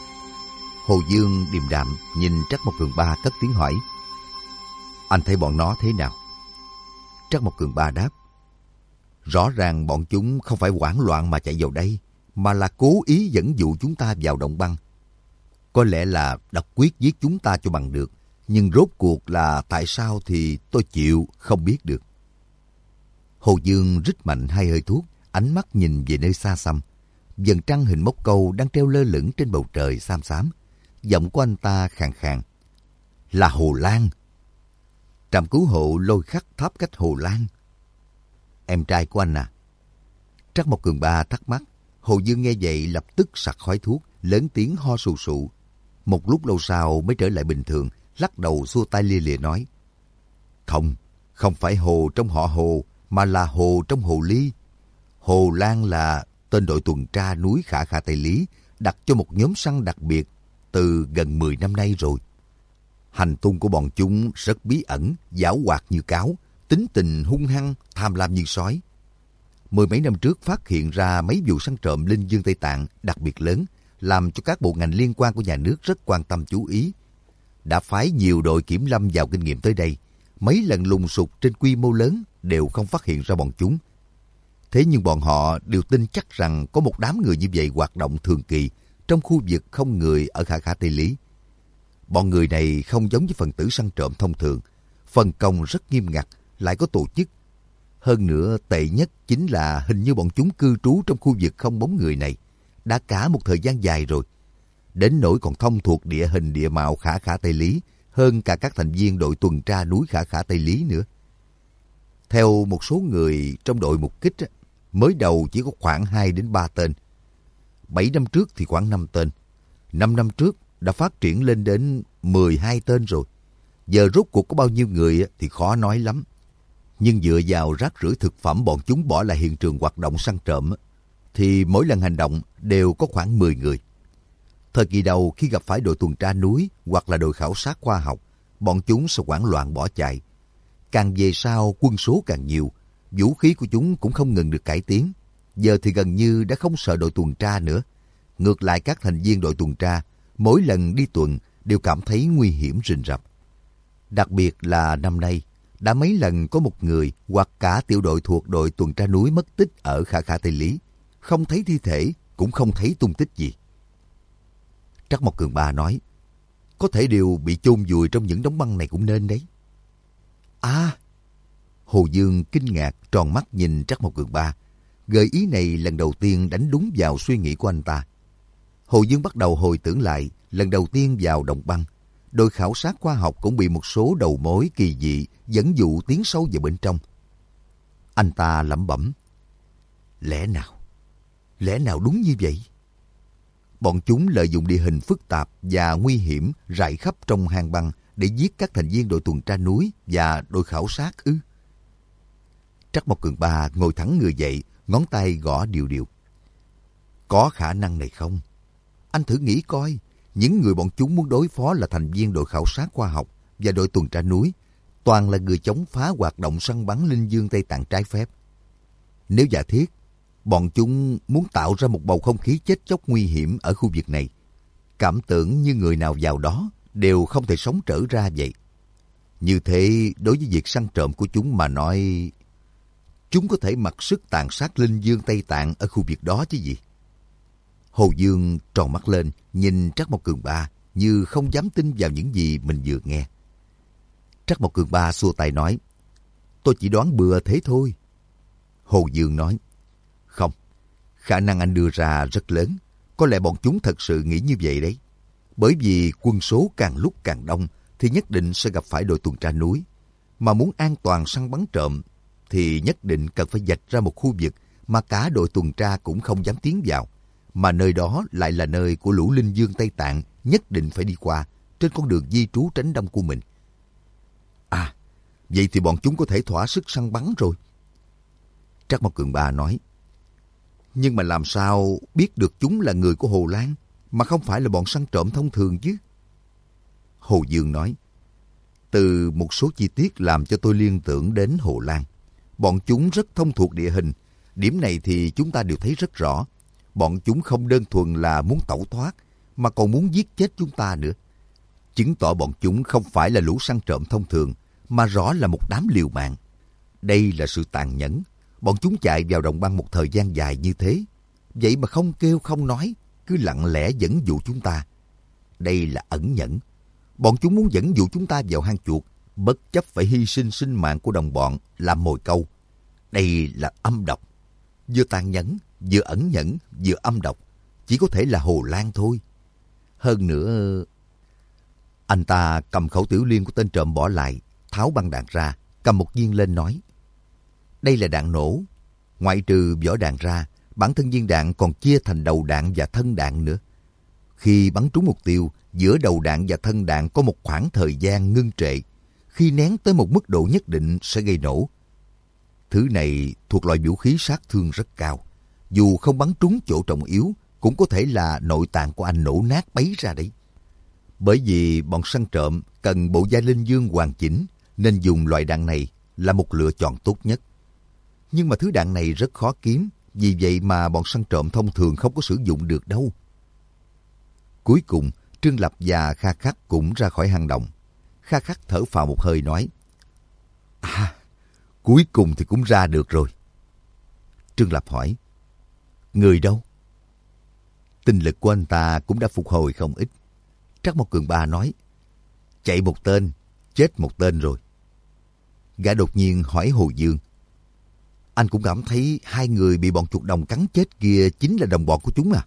Hồ Dương điềm đạm nhìn Trắc Mộc Cường Ba cất tiếng hỏi: Anh thấy bọn nó thế nào? Trắc Mộc Cường Ba đáp: Rõ ràng bọn chúng không phải hoảng loạn mà chạy vào đây, mà là cố ý dẫn dụ chúng ta vào động băng. Có lẽ là đã quyết giết chúng ta cho bằng được, nhưng rốt cuộc là tại sao thì tôi chịu không biết được. Hồ Dương rít mạnh hai hơi thuốc, ánh mắt nhìn về nơi xa xăm. Vầng trăng hình móc câu đang treo lơ lửng trên bầu trời xám xám. Giọng của anh ta khàn khàn: Là Hồ Lan. Trạm cứu hộ Lôi Khắc tháp cách Hồ Lan. Em trai của anh à? Trắc Mộc Cường Ba thắc mắc. Hồ Dương nghe vậy lập tức sặc khói thuốc, lớn tiếng ho sù sụ. Một lúc lâu sau mới trở lại bình thường, lắc đầu xua tay lia lịa nói: Không, không phải Hồ trong họ Hồ, mà là Hồ trong Hồ Ly. Hồ Lan là tên đội tuần tra núi Khả Khả Tây Lý đặt cho một nhóm săn đặc biệt từ gần mười năm nay rồi. Hành tung của bọn chúng rất bí ẩn, giảo hoạt như cáo, tính tình hung hăng, tham lam như sói. Mười mấy năm trước phát hiện ra mấy vụ săn trộm linh dương Tây Tạng đặc biệt lớn, làm cho các bộ ngành liên quan của nhà nước rất quan tâm chú ý. Đã phái nhiều đội kiểm lâm vào kinh nghiệm tới đây, mấy lần lùng sục trên quy mô lớn đều không phát hiện ra bọn chúng. Thế nhưng bọn họ đều tin chắc rằng có một đám người như vậy hoạt động thường kỳ trong khu vực không người ở Khả Khả Tây Lý. Bọn người này không giống với phần tử săn trộm thông thường, phân công rất nghiêm ngặt, lại có tổ chức. Hơn nữa tệ nhất chính là hình như bọn chúng cư trú trong khu vực không bóng người này đã cả một thời gian dài rồi, đến nỗi còn thông thuộc địa hình địa mạo Khả Khả Tây Lý hơn cả các thành viên đội tuần tra núi Khả Khả Tây Lý nữa. Theo một số người trong đội mục kích, mới đầu chỉ có khoảng hai đến ba tên. Bảy năm trước thì khoảng năm tên. Năm năm trước đã phát triển lên đến mười hai tên rồi. Giờ rốt cuộc có bao nhiêu người thì khó nói lắm. Nhưng dựa vào rác rưởi thực phẩm bọn chúng bỏ lại hiện trường hoạt động săn trộm, thì mỗi lần hành động đều có khoảng mười người. Thời kỳ đầu khi gặp phải đội tuần tra núi hoặc là đội khảo sát khoa học, bọn chúng sẽ hoảng loạn bỏ chạy. Càng về sau quân số càng nhiều, vũ khí của chúng cũng không ngừng được cải tiến. Giờ thì gần như đã không sợ đội tuần tra nữa. Ngược lại các thành viên đội tuần tra, mỗi lần đi tuần đều cảm thấy nguy hiểm rình rập. Đặc biệt là năm nay, đã mấy lần có một người hoặc cả tiểu đội thuộc đội tuần tra núi mất tích ở Khả Khả Tây Lý. Không thấy thi thể, cũng không thấy tung tích gì. Trắc Mộc Cường Ba nói: có thể đều bị chôn vùi trong những đống băng này cũng nên đấy. À! Hồ Dương kinh ngạc tròn mắt nhìn Trắc Mộc Cường Ba. Gợi ý này lần đầu tiên đánh đúng vào suy nghĩ của anh ta. Hồ Dương bắt đầu hồi tưởng lại lần đầu tiên vào đồng băng. Đội khảo sát khoa học cũng bị một số đầu mối kỳ dị dẫn dụ tiến sâu vào bên trong. Anh ta lẩm bẩm. Lẽ nào? Lẽ nào đúng như vậy? Bọn chúng lợi dụng địa hình phức tạp và nguy hiểm rải khắp trong hang băng để giết các thành viên đội tuần tra núi và đội khảo sát ư? Trắc Mộc Cường Ba ngồi thẳng người dậy, ngón tay gõ đều đều. Có khả năng này không? Anh thử nghĩ coi, những người bọn chúng muốn đối phó là thành viên đội khảo sát khoa học và đội tuần tra núi, toàn là người chống phá hoạt động săn bắn linh dương Tây Tạng trái phép. Nếu giả thiết, bọn chúng muốn tạo ra một bầu không khí chết chóc nguy hiểm ở khu vực này, cảm tưởng như người nào vào đó đều không thể sống trở ra vậy. Như thế, đối với việc săn trộm của chúng mà nói, chúng có thể mặc sức tàn sát linh dương Tây Tạng ở khu vực đó chứ gì. Hồ Dương tròn mắt lên, nhìn Trắc Mộc Cường Ba như không dám tin vào những gì mình vừa nghe. Trắc Mộc Cường Ba xua tay nói, tôi chỉ đoán bừa thế thôi. Hồ Dương nói, không, khả năng anh đưa ra rất lớn. Có lẽ bọn chúng thật sự nghĩ như vậy đấy. Bởi vì quân số càng lúc càng đông thì nhất định sẽ gặp phải đội tuần tra núi. Mà muốn an toàn săn bắn trộm thì nhất định cần phải vạch ra một khu vực mà cả đội tuần tra cũng không dám tiến vào. Mà nơi đó lại là nơi của lũ linh dương Tây Tạng nhất định phải đi qua trên con đường di trú tránh đông của mình. À, vậy thì bọn chúng có thể thỏa sức săn bắn rồi. Trắc Mộc Cường Ba nói, nhưng mà làm sao biết được chúng là người của Hồ Lan mà không phải là bọn săn trộm thông thường chứ? Hồ Dương nói, từ một số chi tiết làm cho tôi liên tưởng đến Hồ Lan. Bọn chúng rất thông thuộc địa hình. Điểm này thì chúng ta đều thấy rất rõ. Bọn chúng không đơn thuần là muốn tẩu thoát, mà còn muốn giết chết chúng ta nữa. Chứng tỏ bọn chúng không phải là lũ săn trộm thông thường, mà rõ là một đám liều mạng. Đây là sự tàn nhẫn. Bọn chúng chạy vào đồng băng một thời gian dài như thế. Vậy mà không kêu không nói, cứ lặng lẽ dẫn dụ chúng ta. Đây là ẩn nhẫn. Bọn chúng muốn dẫn dụ chúng ta vào hang chuột, bất chấp phải hy sinh sinh mạng của đồng bọn làm mồi câu. Đây là âm độc. Vừa tàn nhẫn, vừa ẩn nhẫn, vừa âm độc. Chỉ có thể là Hồ Lan thôi. Hơn nữa... Anh ta cầm khẩu tiểu liên của tên trộm bỏ lại, tháo băng đạn ra, cầm một viên lên nói. Đây là đạn nổ. Ngoại trừ vỏ đạn ra, bản thân viên đạn còn chia thành đầu đạn và thân đạn nữa. Khi bắn trúng mục tiêu, giữa đầu đạn và thân đạn có một khoảng thời gian ngưng trệ. Khi nén tới một mức độ nhất định sẽ gây nổ. Thứ này thuộc loại vũ khí sát thương rất cao. Dù không bắn trúng chỗ trọng yếu, cũng có thể là nội tạng của anh nổ nát bấy ra đấy. Bởi vì bọn săn trộm cần bộ da linh dương hoàn chỉnh, nên dùng loại đạn này là một lựa chọn tốt nhất. Nhưng mà thứ đạn này rất khó kiếm, vì vậy mà bọn săn trộm thông thường không có sử dụng được đâu. Cuối cùng, Trương Lập và Kha Khắc cũng ra khỏi hang động. Kha Khắc thở phào một hơi nói, à, cuối cùng thì cũng ra được rồi. Trương Lập hỏi, người đâu? Tinh lực của anh ta cũng đã phục hồi không ít. Trắc Mộc Cường Ba nói, chạy một tên, chết một tên rồi. Gã đột nhiên hỏi Hồ Dương, anh cũng cảm thấy hai người bị bọn chuột đồng cắn chết kia chính là đồng bọn của chúng à?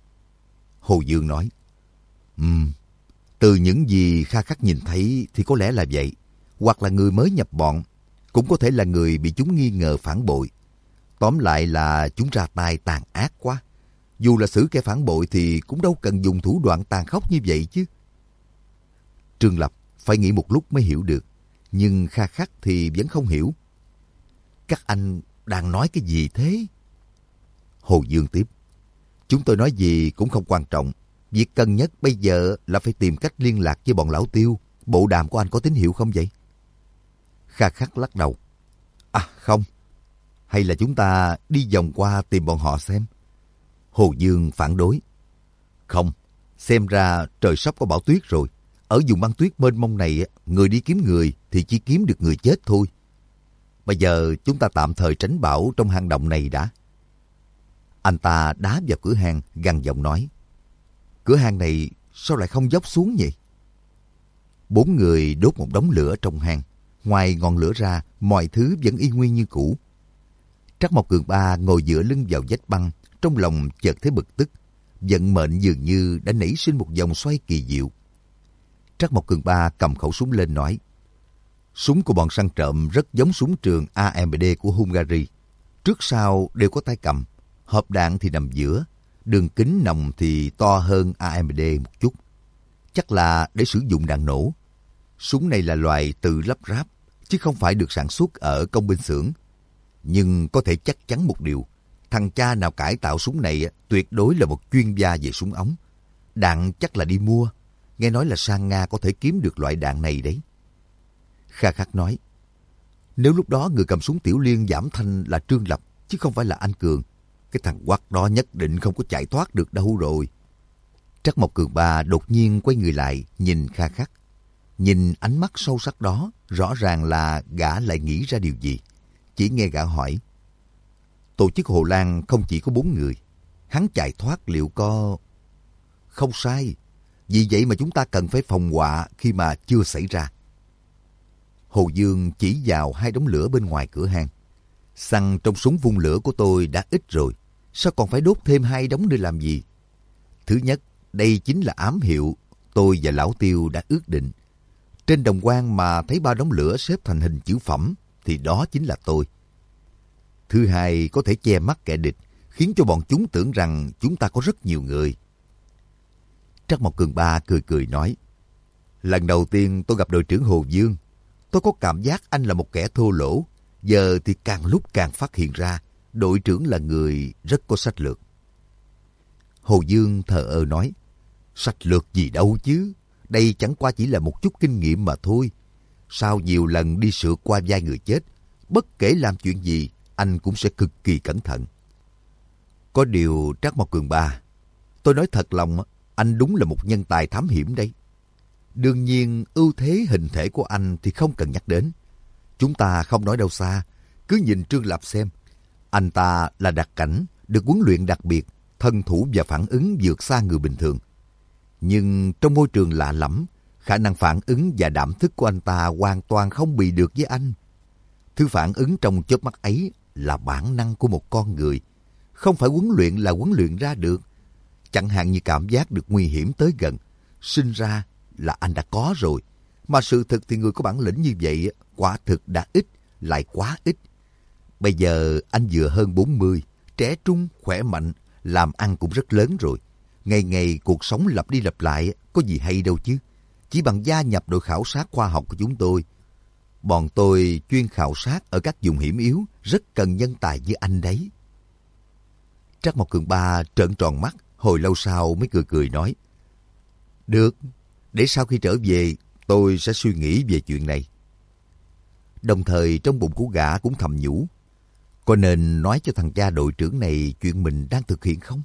Hồ Dương nói, Ừm, từ những gì Kha Khắc nhìn thấy thì có lẽ là vậy. Hoặc là người mới nhập bọn, cũng có thể là người bị chúng nghi ngờ phản bội. Tóm lại là chúng ra tay tàn ác quá. Dù là xử kẻ phản bội thì cũng đâu cần dùng thủ đoạn tàn khốc như vậy chứ. Trương Lập phải nghĩ một lúc mới hiểu được, nhưng Kha Khắc thì vẫn không hiểu. Các anh đang nói cái gì thế? Hồ Dương tiếp, chúng tôi nói gì cũng không quan trọng. Việc cần nhất bây giờ là phải tìm cách liên lạc với bọn lão Tiêu. Bộ đàm của anh có tín hiệu không vậy? Kha Khắc lắc đầu. À không. Hay là chúng ta đi vòng qua tìm bọn họ xem? Hồ Dương phản đối. Không, xem ra trời sắp có bão tuyết rồi. Ở vùng băng tuyết mênh mông này, người đi kiếm người thì chỉ kiếm được người chết thôi. Bây giờ chúng ta tạm thời tránh bão trong hang động này đã. Anh ta đá vào cửa hang, gằn giọng nói. Cửa hang này sao lại không dốc xuống vậy? Bốn người đốt một đống lửa trong hang. Ngoài ngọn lửa ra, mọi thứ vẫn y nguyên như cũ. Trắc Mộc Cường Ba ngồi dựa lưng vào vách băng, trong lòng chợt thấy bực tức. Vận mệnh dường như đã nảy sinh một vòng xoay kỳ diệu. Trắc Mộc Cường Ba cầm khẩu súng lên nói, súng của bọn săn trộm rất giống súng trường a em đê của Hungary. Trước sau đều có tay cầm, hộp đạn thì nằm giữa, đường kính nòng thì to hơn a em đê một chút. Chắc là để sử dụng đạn nổ. Súng này là loại tự lắp ráp, chứ không phải được sản xuất ở công binh xưởng. Nhưng có thể chắc chắn một điều, thằng cha nào cải tạo súng này tuyệt đối là một chuyên gia về súng ống. Đạn chắc là đi mua, nghe nói là sang Nga có thể kiếm được loại đạn này đấy. Kha Khắc nói, nếu lúc đó người cầm súng Tiểu Liên giảm thanh là Trương Lập, chứ không phải là anh Cường, cái thằng quắc đó nhất định không có chạy thoát được đâu rồi. Trắc Mộc Cường Ba đột nhiên quay người lại, nhìn Kha Khắc. Nhìn ánh mắt sâu sắc đó, rõ ràng là gã lại nghĩ ra điều gì. Chỉ nghe gã hỏi, tổ chức Hồ Lan không chỉ có bốn người, hắn chạy thoát liệu có... Không sai, vì vậy mà chúng ta cần phải phòng họa khi mà chưa xảy ra. Hồ Dương chỉ vào hai đống lửa bên ngoài cửa hang. Xăng trong súng vung lửa của tôi đã ít rồi, sao còn phải đốt thêm hai đống để làm gì? Thứ nhất, đây chính là ám hiệu tôi và Lão Tiêu đã ước định. Trên đồng quan mà thấy ba đống lửa xếp thành hình chữ phẩm thì đó chính là tôi. Thứ hai, có thể che mắt kẻ địch, khiến cho bọn chúng tưởng rằng chúng ta có rất nhiều người. Trắc Mộc Cường Ba cười cười nói, lần đầu tiên tôi gặp đội trưởng Hồ Dương, tôi có cảm giác anh là một kẻ thô lỗ. Giờ thì càng lúc càng phát hiện ra, đội trưởng là người rất có sách lược. Hồ Dương thờ ơ nói, sách lược gì đâu chứ, đây chẳng qua chỉ là một chút kinh nghiệm mà thôi. Sau nhiều lần đi sượt qua vai người chết, bất kể làm chuyện gì, anh cũng sẽ cực kỳ cẩn thận. Có điều Trắc Mộc Cường Ba, tôi nói thật lòng, anh đúng là một nhân tài thám hiểm đấy. Đương nhiên, ưu thế hình thể của anh thì không cần nhắc đến. Chúng ta không nói đâu xa, cứ nhìn Trương Lập xem. Anh ta là đặc cảnh, được huấn luyện đặc biệt, thân thủ và phản ứng vượt xa người bình thường. Nhưng trong môi trường lạ lẫm, khả năng phản ứng và đảm thức của anh ta hoàn toàn không bị được với anh. Thứ phản ứng trong chớp mắt ấy là bản năng của một con người, không phải huấn luyện là huấn luyện ra được. Chẳng hạn như cảm giác được nguy hiểm tới gần, sinh ra là anh đã có rồi. Mà sự thực thì người có bản lĩnh như vậy quả thực đã ít, lại quá ít. Bây giờ anh vừa hơn bốn mươi, trẻ trung, khỏe mạnh, làm ăn cũng rất lớn rồi. Ngày ngày cuộc sống lặp đi lặp lại, có gì hay đâu chứ. Chỉ bằng gia nhập đội khảo sát khoa học của chúng tôi. Bọn tôi chuyên khảo sát ở các vùng hiểm yếu, rất cần nhân tài như anh đấy. Trắc Mộc Cường Ba trợn tròn mắt, hồi lâu sau mới cười cười nói, được, để sau khi trở về, tôi sẽ suy nghĩ về chuyện này. Đồng thời trong bụng của gã cũng thầm nhủ, có nên nói cho thằng cha đội trưởng này chuyện mình đang thực hiện không?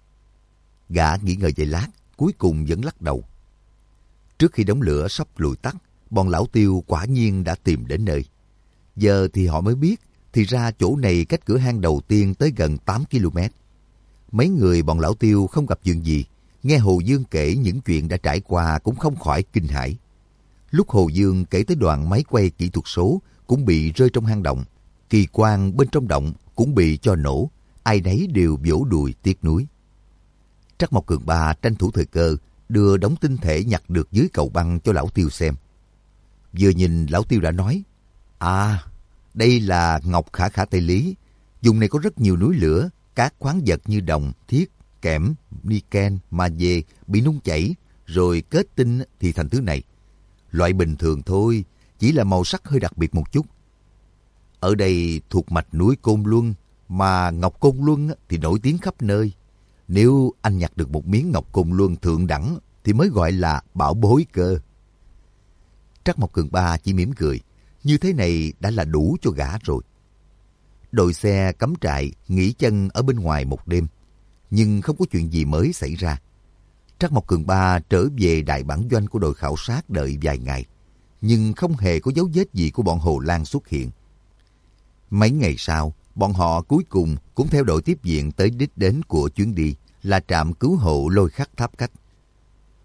Gã nghĩ ngợi vài lát, cuối cùng vẫn lắc đầu. Trước khi đống lửa sắp lùi tắt, bọn Lão Tiêu quả nhiên đã tìm đến nơi. Giờ thì họ mới biết, thì ra chỗ này cách cửa hang đầu tiên tới gần tám ki lô mét. Mấy người bọn Lão Tiêu không gặp chuyện gì, nghe Hồ Dương kể những chuyện đã trải qua cũng không khỏi kinh hãi. Lúc Hồ Dương kể tới đoạn máy quay kỹ thuật số cũng bị rơi trong hang động, kỳ quan bên trong động cũng bị cho nổ, ai nấy đều vỗ đùi tiếc nuối. Trắc Mộc Cường Ba tranh thủ thời cơ, đưa đống tinh thể nhặt được dưới cầu băng cho Lão Tiêu xem. Vừa nhìn Lão Tiêu đã nói, à, đây là ngọc khả khả Tây Lý. Vùng này có rất nhiều núi lửa, các khoáng vật như đồng, thiết, kẽm, niken, magie bị nung chảy, rồi kết tinh thì thành thứ này. Loại bình thường thôi, chỉ là màu sắc hơi đặc biệt một chút. Ở đây thuộc mạch núi Côn Luân, mà ngọc Côn Luân thì nổi tiếng khắp nơi. Nếu anh nhặt được một miếng ngọc Côn Luân thượng đẳng thì mới gọi là bảo bối cơ. Trắc Mộc Cường Ba chỉ mỉm cười, như thế này đã là đủ cho gã rồi. Đội xe cắm trại nghỉ chân ở bên ngoài một đêm, nhưng không có chuyện gì mới xảy ra. Trắc Mộc Cường Ba trở về đại bản doanh của đội khảo sát đợi vài ngày, nhưng không hề có dấu vết gì của bọn Hồ Lan xuất hiện. Mấy ngày sau, bọn họ cuối cùng cũng theo đội tiếp viện tới đích đến của chuyến đi là trạm cứu hộ Lôi Khắc Tháp Cách.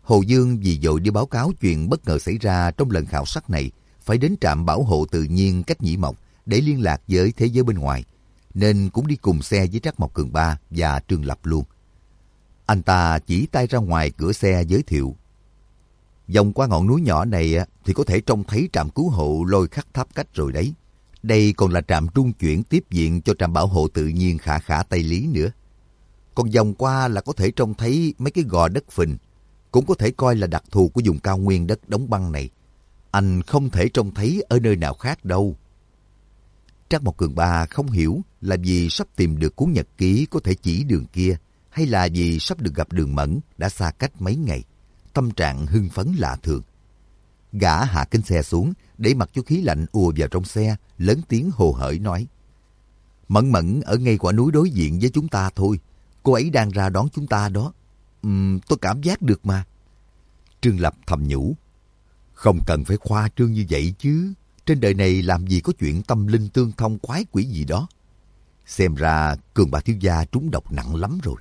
Hồ Dương vì vội đi báo cáo chuyện bất ngờ xảy ra trong lần khảo sát này, phải đến trạm bảo hộ tự nhiên cách Nhĩ Mộc để liên lạc với thế giới bên ngoài, nên cũng đi cùng xe với Trác Mộc Cường Ba và Trương Lập luôn. Anh ta chỉ tay ra ngoài cửa xe giới thiệu. Vòng qua ngọn núi nhỏ này thì có thể trông thấy trạm cứu hộ Lôi Khắc Tháp Cách rồi đấy. Đây còn là trạm trung chuyển tiếp viện cho trạm bảo hộ tự nhiên Khả Khả Tây Lý nữa. Còn vòng qua là có thể trông thấy mấy cái gò đất phình, cũng có thể coi là đặc thù của vùng cao nguyên đất đóng băng này. Anh không thể trông thấy ở nơi nào khác đâu. Trác Mộc Cường Ba không hiểu là vì sắp tìm được cuốn nhật ký có thể chỉ đường kia, hay là vì sắp được gặp Đường Mẫn đã xa cách mấy ngày. Tâm trạng hưng phấn lạ thường. Gã hạ kính xe xuống để mặc cho khí lạnh ùa vào trong xe, lớn tiếng hồ hởi nói. Mẫn Mẫn ở ngay quả núi đối diện với chúng ta thôi. Cô ấy đang ra đón chúng ta đó. Uhm, tôi cảm giác được mà. Trương Lập thầm nhủ. Không cần phải khoa trương như vậy chứ. Trên đời này làm gì có chuyện tâm linh tương thông quái quỷ gì đó. Xem ra Cường Ba thiếu gia trúng độc nặng lắm rồi.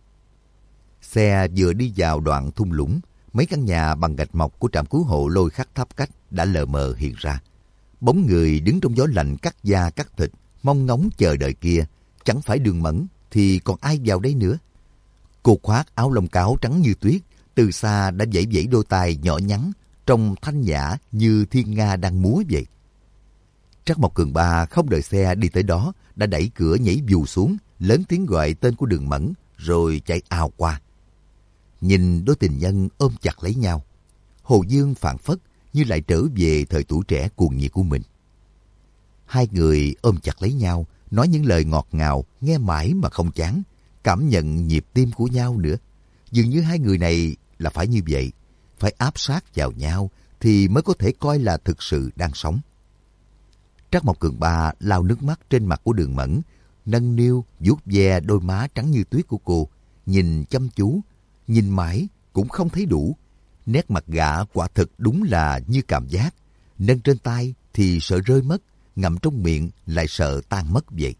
Xe vừa đi vào đoạn thung lũng, mấy căn nhà bằng gạch mộc của trạm cứu hộ Lôi Khắc Tháp Cách đã lờ mờ hiện ra. Bóng người đứng trong gió lạnh cắt da cắt thịt, mong ngóng chờ đợi kia, chẳng phải Đường Mẫn thì còn ai vào đây nữa. Cô khoác áo lông cáo trắng như tuyết, từ xa đã vẫy vẫy đôi tay nhỏ nhắn, trông thanh nhã như thiên nga đang múa vậy. Trác Mộc Cường Ba không đợi xe đi tới đó, đã đẩy cửa nhảy vù xuống, lớn tiếng gọi tên của Đường Mẫn, rồi chạy ào qua. Nhìn đôi tình nhân ôm chặt lấy nhau, Hồ Dương phảng phất như lại trở về thời tuổi trẻ cuồng nhiệt của mình. Hai người ôm chặt lấy nhau, nói những lời ngọt ngào, nghe mãi mà không chán, cảm nhận nhịp tim của nhau nữa. Dường như hai người này là phải như vậy, phải áp sát vào nhau thì mới có thể coi là thực sự đang sống. Trác Mộc Cường Ba lau nước mắt trên mặt của Đường Mẫn, nâng niu vuốt ve đôi má trắng như tuyết của cô, nhìn chăm chú, nhìn mãi cũng không thấy đủ. Nét mặt gã quả thực đúng là như cảm giác, nâng trên tay thì sợ rơi mất, ngậm trong miệng lại sợ tan mất vậy.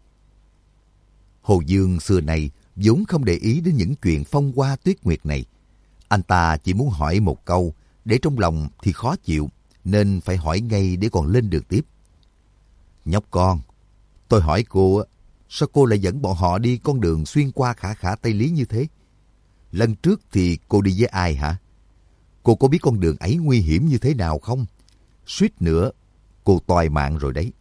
Hồ Dương xưa nay vốn không để ý đến những chuyện phong hoa tuyết nguyệt này. Anh ta chỉ muốn hỏi một câu, để trong lòng thì khó chịu, nên phải hỏi ngay để còn lên được tiếp. Nhóc con, tôi hỏi cô, sao cô lại dẫn bọn họ đi con đường xuyên qua Khả Khả Tây Lý như thế? Lần trước thì cô đi với ai hả? Cô có biết con đường ấy nguy hiểm như thế nào không? Suýt nữa, cô toài mạng rồi đấy.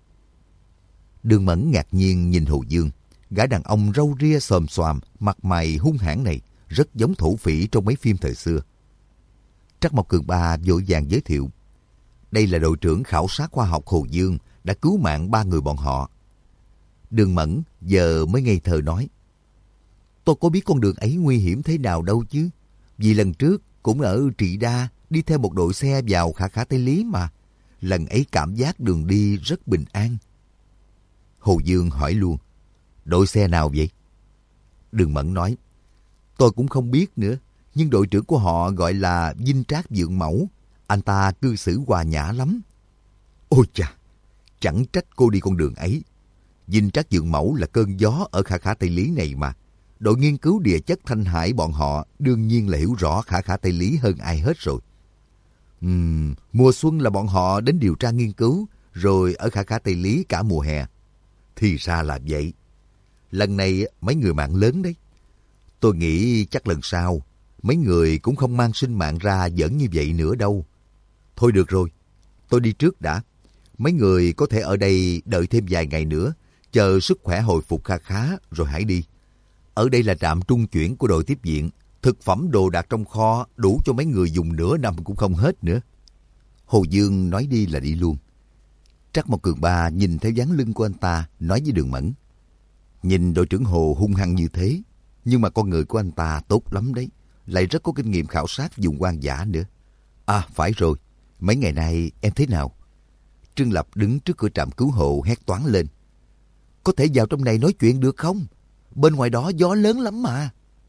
Đường Mẫn ngạc nhiên nhìn Hồ Dương. Gã đàn ông râu ria xồm xoàm, mặt mày hung hãn này rất giống thổ phỉ trong mấy phim thời xưa. Trác Mộc Cường Ba vội vàng giới thiệu. Đây là đội trưởng khảo sát khoa học Hồ Dương, đã cứu mạng ba người bọn họ. Đường Mẫn giờ mới ngây thơ nói. Tôi có biết con đường ấy nguy hiểm thế nào đâu chứ. Vì lần trước cũng ở Trị Đa đi theo một đội xe vào Khả Khả Tây Lý mà. Lần ấy cảm giác đường đi rất bình an. Hồ Dương hỏi luôn. Đội xe nào vậy? Đường Mẫn nói. Tôi cũng không biết nữa, nhưng đội trưởng của họ gọi là Dinh Trác Dượng Mẫu. Anh ta cư xử hòa nhã lắm. Ôi chà, chẳng trách cô đi con đường ấy. Dinh Trác Dượng Mẫu là cơn gió ở Khả Khả Tây Lý này mà. Đội nghiên cứu địa chất Thanh Hải bọn họ đương nhiên là hiểu rõ Khả Khả Tây Lý hơn ai hết rồi. Uhm, mùa xuân là bọn họ đến điều tra nghiên cứu, rồi ở Khả Khả Tây Lý cả mùa hè. Thì ra là vậy. Lần này mấy người mạng lớn đấy. Tôi nghĩ chắc lần sau mấy người cũng không mang sinh mạng ra giỡn như vậy nữa đâu. Thôi được rồi, tôi đi trước đã. Mấy người có thể ở đây đợi thêm vài ngày nữa, chờ sức khỏe hồi phục kha khá rồi hãy đi. Ở đây là trạm trung chuyển của đội tiếp viện. Thực phẩm đồ đạc trong kho đủ cho mấy người dùng nửa năm cũng không hết nữa. Hồ Dương nói đi là đi luôn. Trác Mộc Cường Ba nhìn theo dáng lưng của anh ta, nói với Đường Mẫn. Nhìn đội trưởng Hồ hung hăng như thế, nhưng mà con người của anh ta tốt lắm đấy, lại rất có kinh nghiệm khảo sát vùng hoang dã nữa. À, phải rồi, mấy ngày nay em thế nào? Trương Lập đứng trước cửa trạm cứu hộ hét toáng lên. Có thể vào trong này nói chuyện được không? Bên ngoài đó gió lớn lắm mà.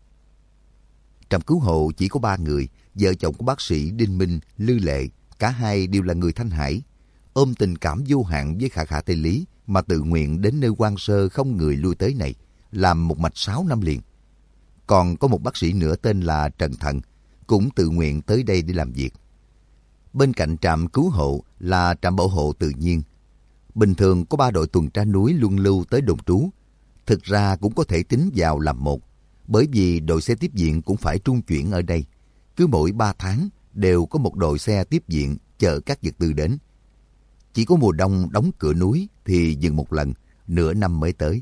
Trạm cứu hộ chỉ có ba người, vợ chồng của bác sĩ Đinh Minh, Lư Lệ, cả hai đều là người Thanh Hải, ôm tình cảm vô hạn với Khả Khả Tây Lý mà tự nguyện đến nơi hoang sơ không người lui tới này, làm một mạch sáu năm liền. Còn có một bác sĩ nữa tên là Trần Thần, cũng tự nguyện tới đây để làm việc. Bên cạnh trạm cứu hộ là trạm bảo hộ tự nhiên. Bình thường có ba đội tuần tra núi luân lưu tới đồn trú. Thực ra cũng có thể tính vào làm một, bởi vì đội xe tiếp viện cũng phải trung chuyển ở đây. Cứ mỗi ba tháng đều có một đội xe tiếp viện chở các vật tư đến. Chỉ có mùa đông đóng cửa núi thì dừng một lần, nửa năm mới tới.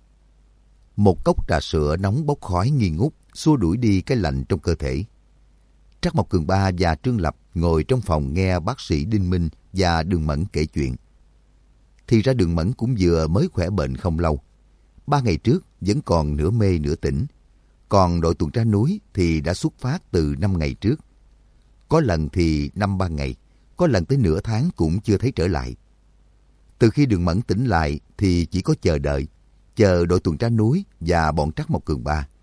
Một cốc trà sữa nóng bốc khói nghi ngút, xua đuổi đi cái lạnh trong cơ thể. Trắc Mộc Cường Ba và Trương Lập ngồi trong phòng nghe bác sĩ Đinh Minh và Đường Mẫn kể chuyện. Thì ra Đường Mẫn cũng vừa mới khỏe bệnh không lâu. Ba ngày trước vẫn còn nửa mê nửa tỉnh. Còn đội tuần tra núi thì đã xuất phát từ năm ngày trước. Có lần thì năm ba ngày, có lần tới nửa tháng cũng chưa thấy trở lại. Từ khi Đường Mẫn tỉnh lại thì chỉ có chờ đợi, chờ đội tuần tra núi và bọn Trắc Mộc Cường Ba.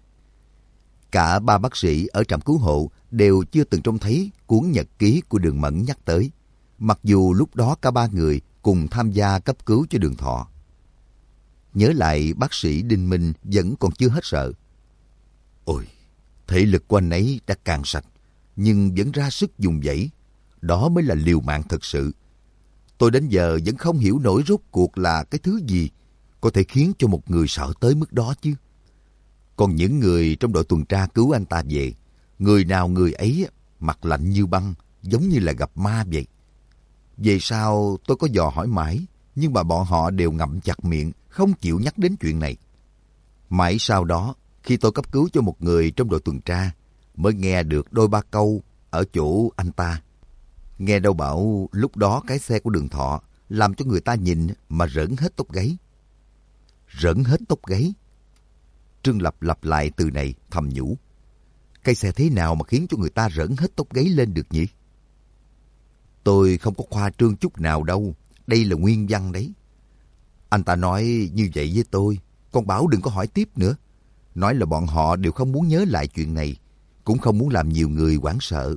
Cả ba bác sĩ ở trạm cứu hộ đều chưa từng trông thấy cuốn nhật ký của Đường Mẫn nhắc tới, mặc dù lúc đó cả ba người cùng tham gia cấp cứu cho Đường Thọ. Nhớ lại bác sĩ Đinh Minh vẫn còn chưa hết sợ. Ôi, thể lực của anh ấy đã càng sạch, nhưng vẫn ra sức dùng dãy. Đó mới là liều mạng thật sự. Tôi đến giờ vẫn không hiểu nổi rốt cuộc là cái thứ gì có thể khiến cho một người sợ tới mức đó chứ. Còn những người trong đội tuần tra cứu anh ta về, người nào người ấy mặt lạnh như băng, giống như là gặp ma vậy. Về sau tôi có dò hỏi mãi, nhưng mà bọn họ đều ngậm chặt miệng, không chịu nhắc đến chuyện này. Mãi sau đó, khi tôi cấp cứu cho một người trong đội tuần tra, mới nghe được đôi ba câu ở chỗ anh ta. Nghe đâu bảo lúc đó cái xe của Đường Thọ làm cho người ta nhìn mà rỡn hết tóc gáy. Rỡn hết tóc gáy. Trương Lập lặp lại từ này thầm nhủ. Cái xe thế nào mà khiến cho người ta rỡn hết tóc gáy lên được nhỉ? Tôi không có khoa trương chút nào đâu. Đây là nguyên văn đấy. Anh ta nói như vậy với tôi. Còn bảo đừng có hỏi tiếp nữa. Nói là bọn họ đều không muốn nhớ lại chuyện này, cũng không muốn làm nhiều người hoảng sợ.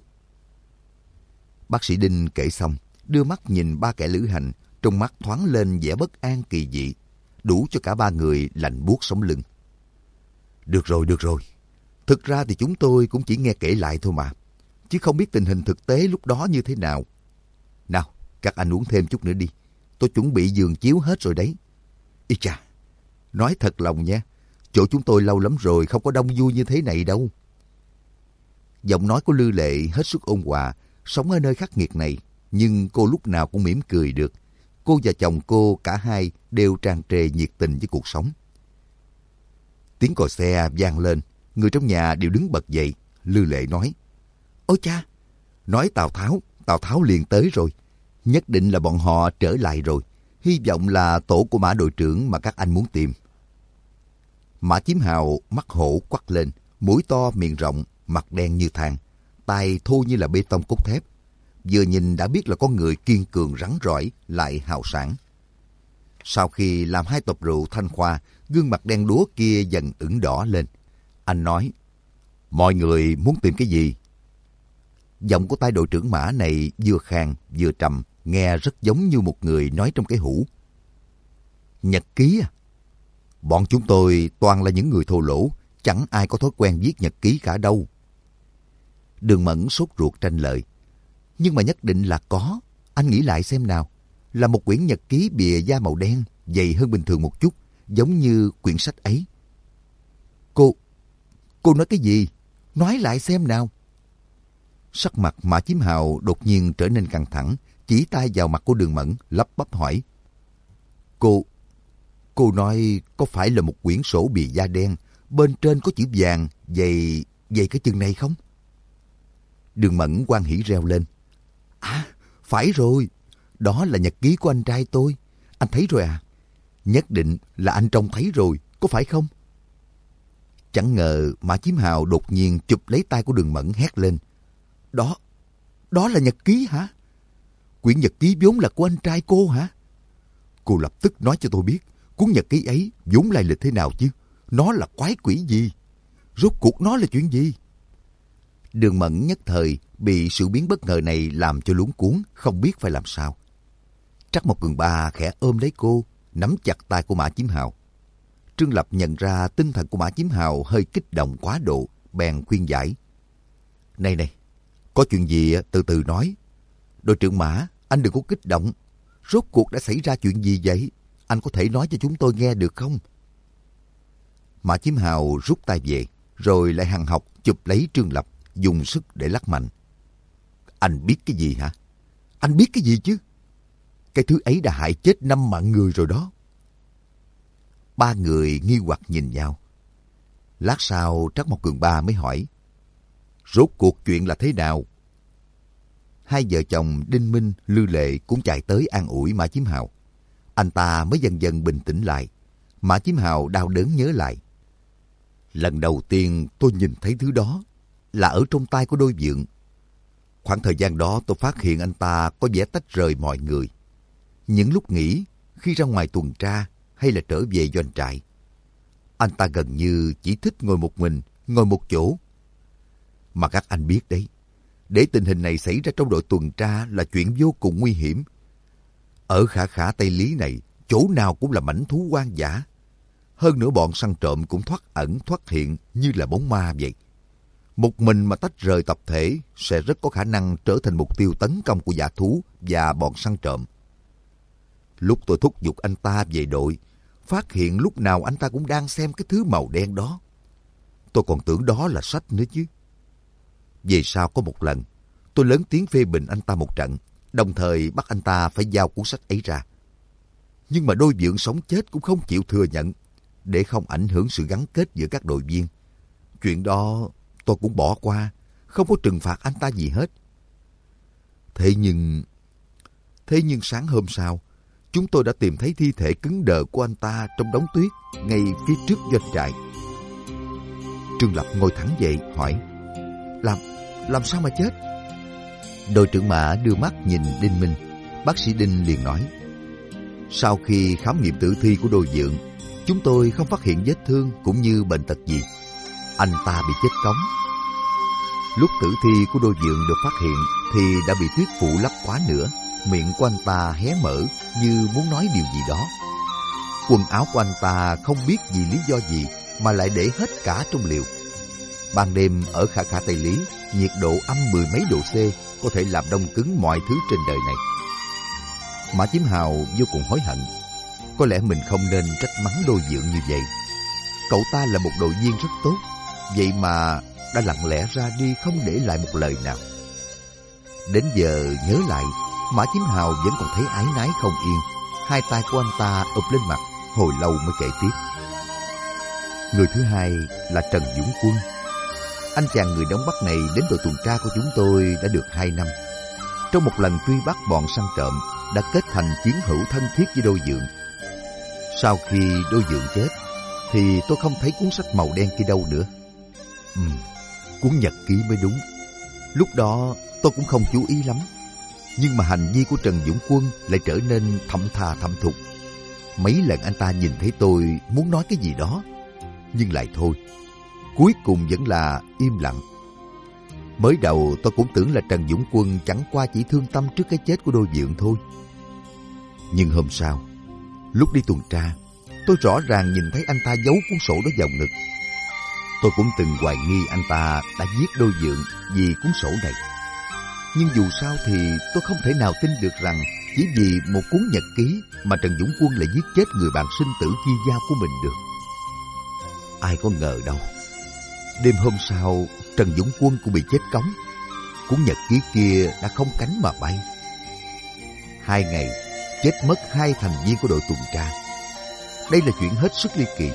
Bác sĩ Đinh kể xong, đưa mắt nhìn ba kẻ lữ hành, trong mắt thoáng lên vẻ bất an kỳ dị, đủ cho cả ba người lạnh buốt sống lưng. Được rồi, được rồi. Thực ra thì chúng tôi cũng chỉ nghe kể lại thôi mà, chứ không biết tình hình thực tế lúc đó như thế nào. Nào, các anh uống thêm chút nữa đi. Tôi chuẩn bị giường chiếu hết rồi đấy. Ý chà, nói thật lòng nha, chỗ chúng tôi lâu lắm rồi không có đông vui như thế này đâu. Giọng nói của Lư Lệ hết sức ôn hòa, sống ở nơi khắc nghiệt này, nhưng cô lúc nào cũng mỉm cười được. Cô và chồng cô cả hai đều tràn trề nhiệt tình với cuộc sống. Tiếng còi xe vang lên, người trong nhà đều đứng bật dậy. Lư Lệ nói, ôi cha, nói Tào Tháo, Tào Tháo liền tới rồi. Nhất định là bọn họ trở lại rồi. Hy vọng là tổ của Mã đội trưởng mà các anh muốn tìm. Mã Chiếm Hào mắt hổ quắc lên, mũi to miệng rộng, mặt đen như than, tay thô như là bê tông cốt thép. Vừa nhìn đã biết là con người kiên cường rắn rỏi lại hào sảng. Sau khi làm hai tập rượu thanh khoa, gương mặt đen đúa kia dần ửng đỏ lên. Anh nói, mọi người muốn tìm cái gì? Giọng của tay đội trưởng Mã này vừa khàn vừa trầm, nghe rất giống như một người nói trong cái hũ. Nhật ký à? Bọn chúng tôi toàn là những người thô lỗ, chẳng ai có thói quen viết nhật ký cả đâu. Đường Mẫn sốt ruột tranh lợi. Nhưng mà nhất định là có. Anh nghĩ lại xem nào. Là một quyển nhật ký bìa da màu đen, dày hơn bình thường một chút, giống như quyển sách ấy. Cô, cô nói cái gì? Nói lại xem nào. Sắc mặt Mã Chiếm Hào đột nhiên trở nên căng thẳng, chỉ tay vào mặt của Đường Mẫn, lắp bắp hỏi. Cô, cô nói có phải là một quyển sổ bìa da đen, bên trên có chữ vàng, dày, dày cái chừng này không? Đường Mẫn hoan hỉ reo lên. À, phải rồi, đó là nhật ký của anh trai tôi. Anh thấy rồi à? Nhất định là anh trông thấy rồi, có phải không? Chẳng ngờ Mã Chiếm Hào đột nhiên chụp lấy tay của Đường Mẫn hét lên. Đó, đó là nhật ký hả? Quyển nhật ký vốn là của anh trai cô hả? Cô lập tức nói cho tôi biết, cuốn nhật ký ấy vốn lai lịch thế nào chứ? Nó là quái quỷ gì? Rốt cuộc nó là chuyện gì? Đường Mẫn nhất thời bị sự biến bất ngờ này làm cho luống cuống, không biết phải làm sao. Trắc Mộc Cường Ba khẽ ôm lấy cô, nắm chặt tay của Mã Chiếm Hào. Trương Lập nhận ra tinh thần của Mã Chiếm Hào hơi kích động quá độ, bèn khuyên giải. Này này, có chuyện gì từ từ nói. Đội trưởng Mã, anh đừng có kích động. Rốt cuộc đã xảy ra chuyện gì vậy? Anh có thể nói cho chúng tôi nghe được không? Mã Chí Hào rút tay về, rồi lại hằn học chụp lấy Trương Lập, dùng sức để lắc mạnh. Anh biết cái gì hả? Anh biết cái gì chứ? Cái thứ ấy đã hại chết năm mạng người rồi đó. Ba người nghi hoặc nhìn nhau. Lát sau Trắc Mộc Cường Ba mới hỏi. Rốt cuộc chuyện là thế nào? Hai vợ chồng Đinh Minh, Lư Lệ cũng chạy tới an ủi Mã Chí Hào. Anh ta mới dần dần bình tĩnh lại. Mã Chí Hào đau đớn nhớ lại. Lần đầu tiên tôi nhìn thấy thứ đó là ở trong tay của Đôi Vượng. Khoảng thời gian đó tôi phát hiện anh ta có vẻ tách rời mọi người. Những lúc nghỉ, khi ra ngoài tuần tra hay là trở về doanh trại, anh ta gần như chỉ thích ngồi một mình, ngồi một chỗ. Mà các anh biết đấy, để tình hình này xảy ra trong đội tuần tra là chuyện vô cùng nguy hiểm. Ở khả khả Tây Lý này, chỗ nào cũng là mảnh thú hoang dã. Hơn nữa bọn săn trộm cũng thoát ẩn thoát hiện như là bóng ma vậy. Một mình mà tách rời tập thể sẽ rất có khả năng trở thành mục tiêu tấn công của dã thú và bọn săn trộm. Lúc tôi thúc giục anh ta về đội, phát hiện lúc nào anh ta cũng đang xem cái thứ màu đen đó. Tôi còn tưởng đó là sách nữa chứ. Về sau có một lần, tôi lớn tiếng phê bình anh ta một trận, đồng thời bắt anh ta phải giao cuốn sách ấy ra. Nhưng mà Đôi Vượng sống chết cũng không chịu thừa nhận, để không ảnh hưởng sự gắn kết giữa các đội viên. Chuyện đó tôi cũng bỏ qua, không có trừng phạt anh ta gì hết. Thế nhưng... Thế nhưng sáng hôm sau, chúng tôi đã tìm thấy thi thể cứng đờ của anh ta trong đống tuyết ngay phía trước doanh trại. Trương Lập ngồi thẳng dậy hỏi. Làm, làm sao mà chết? Đội trưởng Mã đưa mắt nhìn Đinh Minh. Bác sĩ Đinh liền nói. Sau khi khám nghiệm tử thi của Đôi Vượng, chúng tôi không phát hiện vết thương cũng như bệnh tật gì. Anh ta bị chết cóng. Lúc tử thi của Đôi Vượng được phát hiện thì đã bị tuyết phủ lấp quá nữa. Miệng của anh ta hé mở như muốn nói điều gì đó. Quần áo của anh ta không biết vì lý do gì mà lại để hết cả trong liều. Ban đêm ở khả khả Tây Lý, nhiệt độ âm mười mấy độ C có thể làm đông cứng mọi thứ trên đời này. Mã Chí Hào vô cùng hối hận. Có lẽ mình không nên trách mắng Đôi Vượng như vậy. Cậu ta là một đội viên rất tốt, vậy mà đã lặng lẽ ra đi không để lại một lời nào. Đến giờ nhớ lại, Mã Chí Hào vẫn còn thấy áy náy không yên. Hai tay của anh ta ụp lên mặt, hồi lâu mới kể tiếp. Người thứ hai là Trần Dũng Quân. Anh chàng người Đông Bắc này đến đội tuần tra của chúng tôi đã được hai năm. Trong một lần truy bắt bọn săn trộm, đã kết thành chiến hữu thân thiết với Đôi Vượng. Sau khi Đôi Vượng chết, thì tôi không thấy cuốn sách màu đen kia đâu nữa. Ừ, cuốn nhật ký mới đúng. Lúc đó tôi cũng không chú ý lắm. Nhưng mà hành vi của Trần Dũng Quân lại trở nên thậm thà thậm thục. Mấy lần anh ta nhìn thấy tôi muốn nói cái gì đó, nhưng lại thôi. Cuối cùng vẫn là im lặng. Mới đầu tôi cũng tưởng là Trần Dũng Quân chẳng qua chỉ thương tâm trước cái chết của Đôi Vượng thôi. Nhưng hôm sau, lúc đi tuần tra, tôi rõ ràng nhìn thấy anh ta giấu cuốn sổ đó vào ngực. Tôi cũng từng hoài nghi anh ta đã giết Đôi Vượng vì cuốn sổ này. Nhưng dù sao thì tôi không thể nào tin được rằng chỉ vì một cuốn nhật ký mà Trần Dũng Quân lại giết chết người bạn sinh tử chi giao của mình được. Ai có ngờ đâu. Đêm hôm sau, Trần Dũng Quân cũng bị chết cóng. Cuốn nhật ký kia đã không cánh mà bay. Hai ngày, chết mất hai thành viên của đội tuần tra. Đây là chuyện hết sức ly kỳ.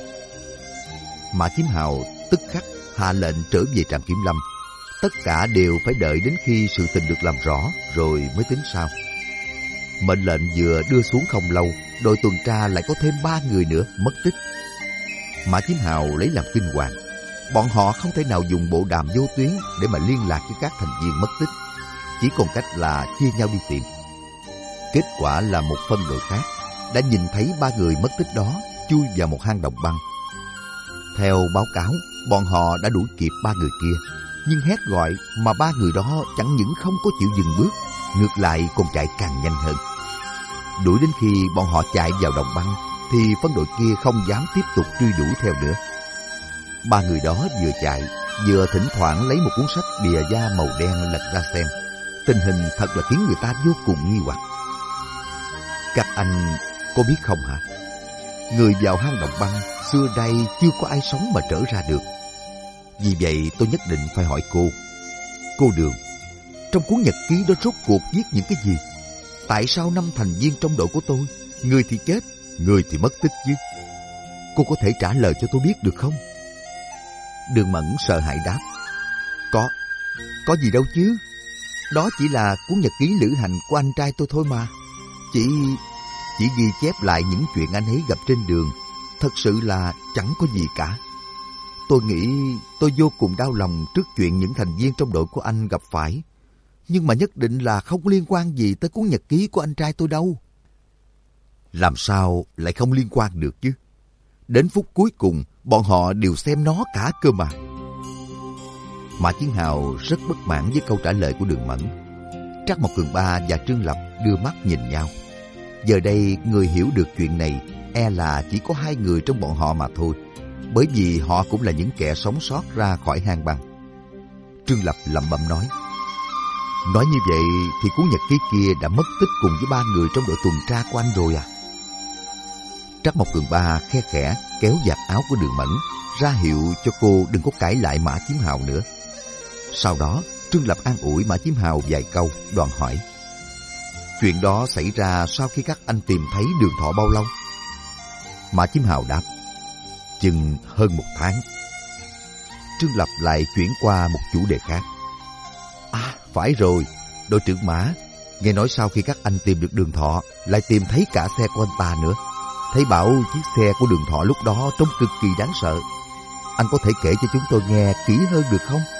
Mã Chí Hào tức khắc hạ lệnh trở về trạm kiểm lâm. Tất cả đều phải đợi đến khi sự tình được làm rõ rồi mới tính sao. Mệnh lệnh vừa đưa xuống không lâu, đội tuần tra lại có thêm ba người nữa mất tích. Mã Chí Hào lấy làm kinh hoàng. Bọn họ không thể nào dùng bộ đàm vô tuyến để mà liên lạc với các thành viên mất tích. Chỉ còn cách là chia nhau đi tìm. Kết quả là một phân đội khác đã nhìn thấy ba người mất tích đó chui vào một hang động băng. Theo báo cáo, bọn họ đã đuổi kịp ba người kia. Nhưng hét gọi mà ba người đó chẳng những không có chịu dừng bước, ngược lại còn chạy càng nhanh hơn. Đuổi đến khi bọn họ chạy vào đồng băng, thì phân đội kia không dám tiếp tục truy đuổi theo nữa. Ba người đó vừa chạy, vừa thỉnh thoảng lấy một cuốn sách bìa da màu đen lật ra xem. Tình hình thật là khiến người ta vô cùng nghi hoặc. Các anh có biết không hả? Người vào hang động băng xưa đây chưa có ai sống mà trở ra được. Vì vậy tôi nhất định phải hỏi cô. Cô Đường, trong cuốn nhật ký đó rốt cuộc viết những cái gì? Tại sao năm thành viên trong đội của tôi, người thì chết, người thì mất tích chứ? Cô có thể trả lời cho tôi biết được không? Đường Mẫn sợ hãi đáp. Có, có gì đâu chứ. Đó chỉ là cuốn nhật ký lữ hành của anh trai tôi thôi mà. Chỉ, chỉ ghi chép lại những chuyện anh ấy gặp trên đường. Thật sự là chẳng có gì cả. Tôi nghĩ tôi vô cùng đau lòng trước chuyện những thành viên trong đội của anh gặp phải. Nhưng mà nhất định là không liên quan gì tới cuốn nhật ký của anh trai tôi đâu. Làm sao lại không liên quan được chứ? Đến phút cuối cùng, bọn họ đều xem nó cả cơ mà. Mã Chiến Hào rất bất mãn với câu trả lời của Đường Mẫn. Trác Mộc Cường Ba và Trương Lập đưa mắt nhìn nhau. Giờ đây người hiểu được chuyện này e là chỉ có hai người trong bọn họ mà thôi, bởi vì họ cũng là những kẻ sống sót ra khỏi hang băng. Trương Lập lẩm bẩm nói. Nói như vậy thì cuốn nhật ký kia đã mất tích cùng với ba người trong đội tuần tra của anh rồi à? Trác Mộc Cường Ba khe khẽ kéo vạt áo của Đường Mẫn, ra hiệu cho cô đừng có cãi lại Mã Chí Hào nữa. Sau đó, Trương Lập an ủi Mã Chí Hào vài câu, đoàn hỏi. Chuyện đó xảy ra sau khi các anh tìm thấy Đường Thọ bao lâu? Mã Chí Hào đáp. Chừng hơn một tháng. Trương Lập lại chuyển qua một chủ đề khác. À, phải rồi, đội trưởng Mã, nghe nói sau khi các anh tìm được Đường Thọ, lại tìm thấy cả xe của anh ta nữa. Thấy bảo chiếc xe của Đường Thọ lúc đó trông cực kỳ đáng sợ. Anh có thể kể cho chúng tôi nghe kỹ hơn được không?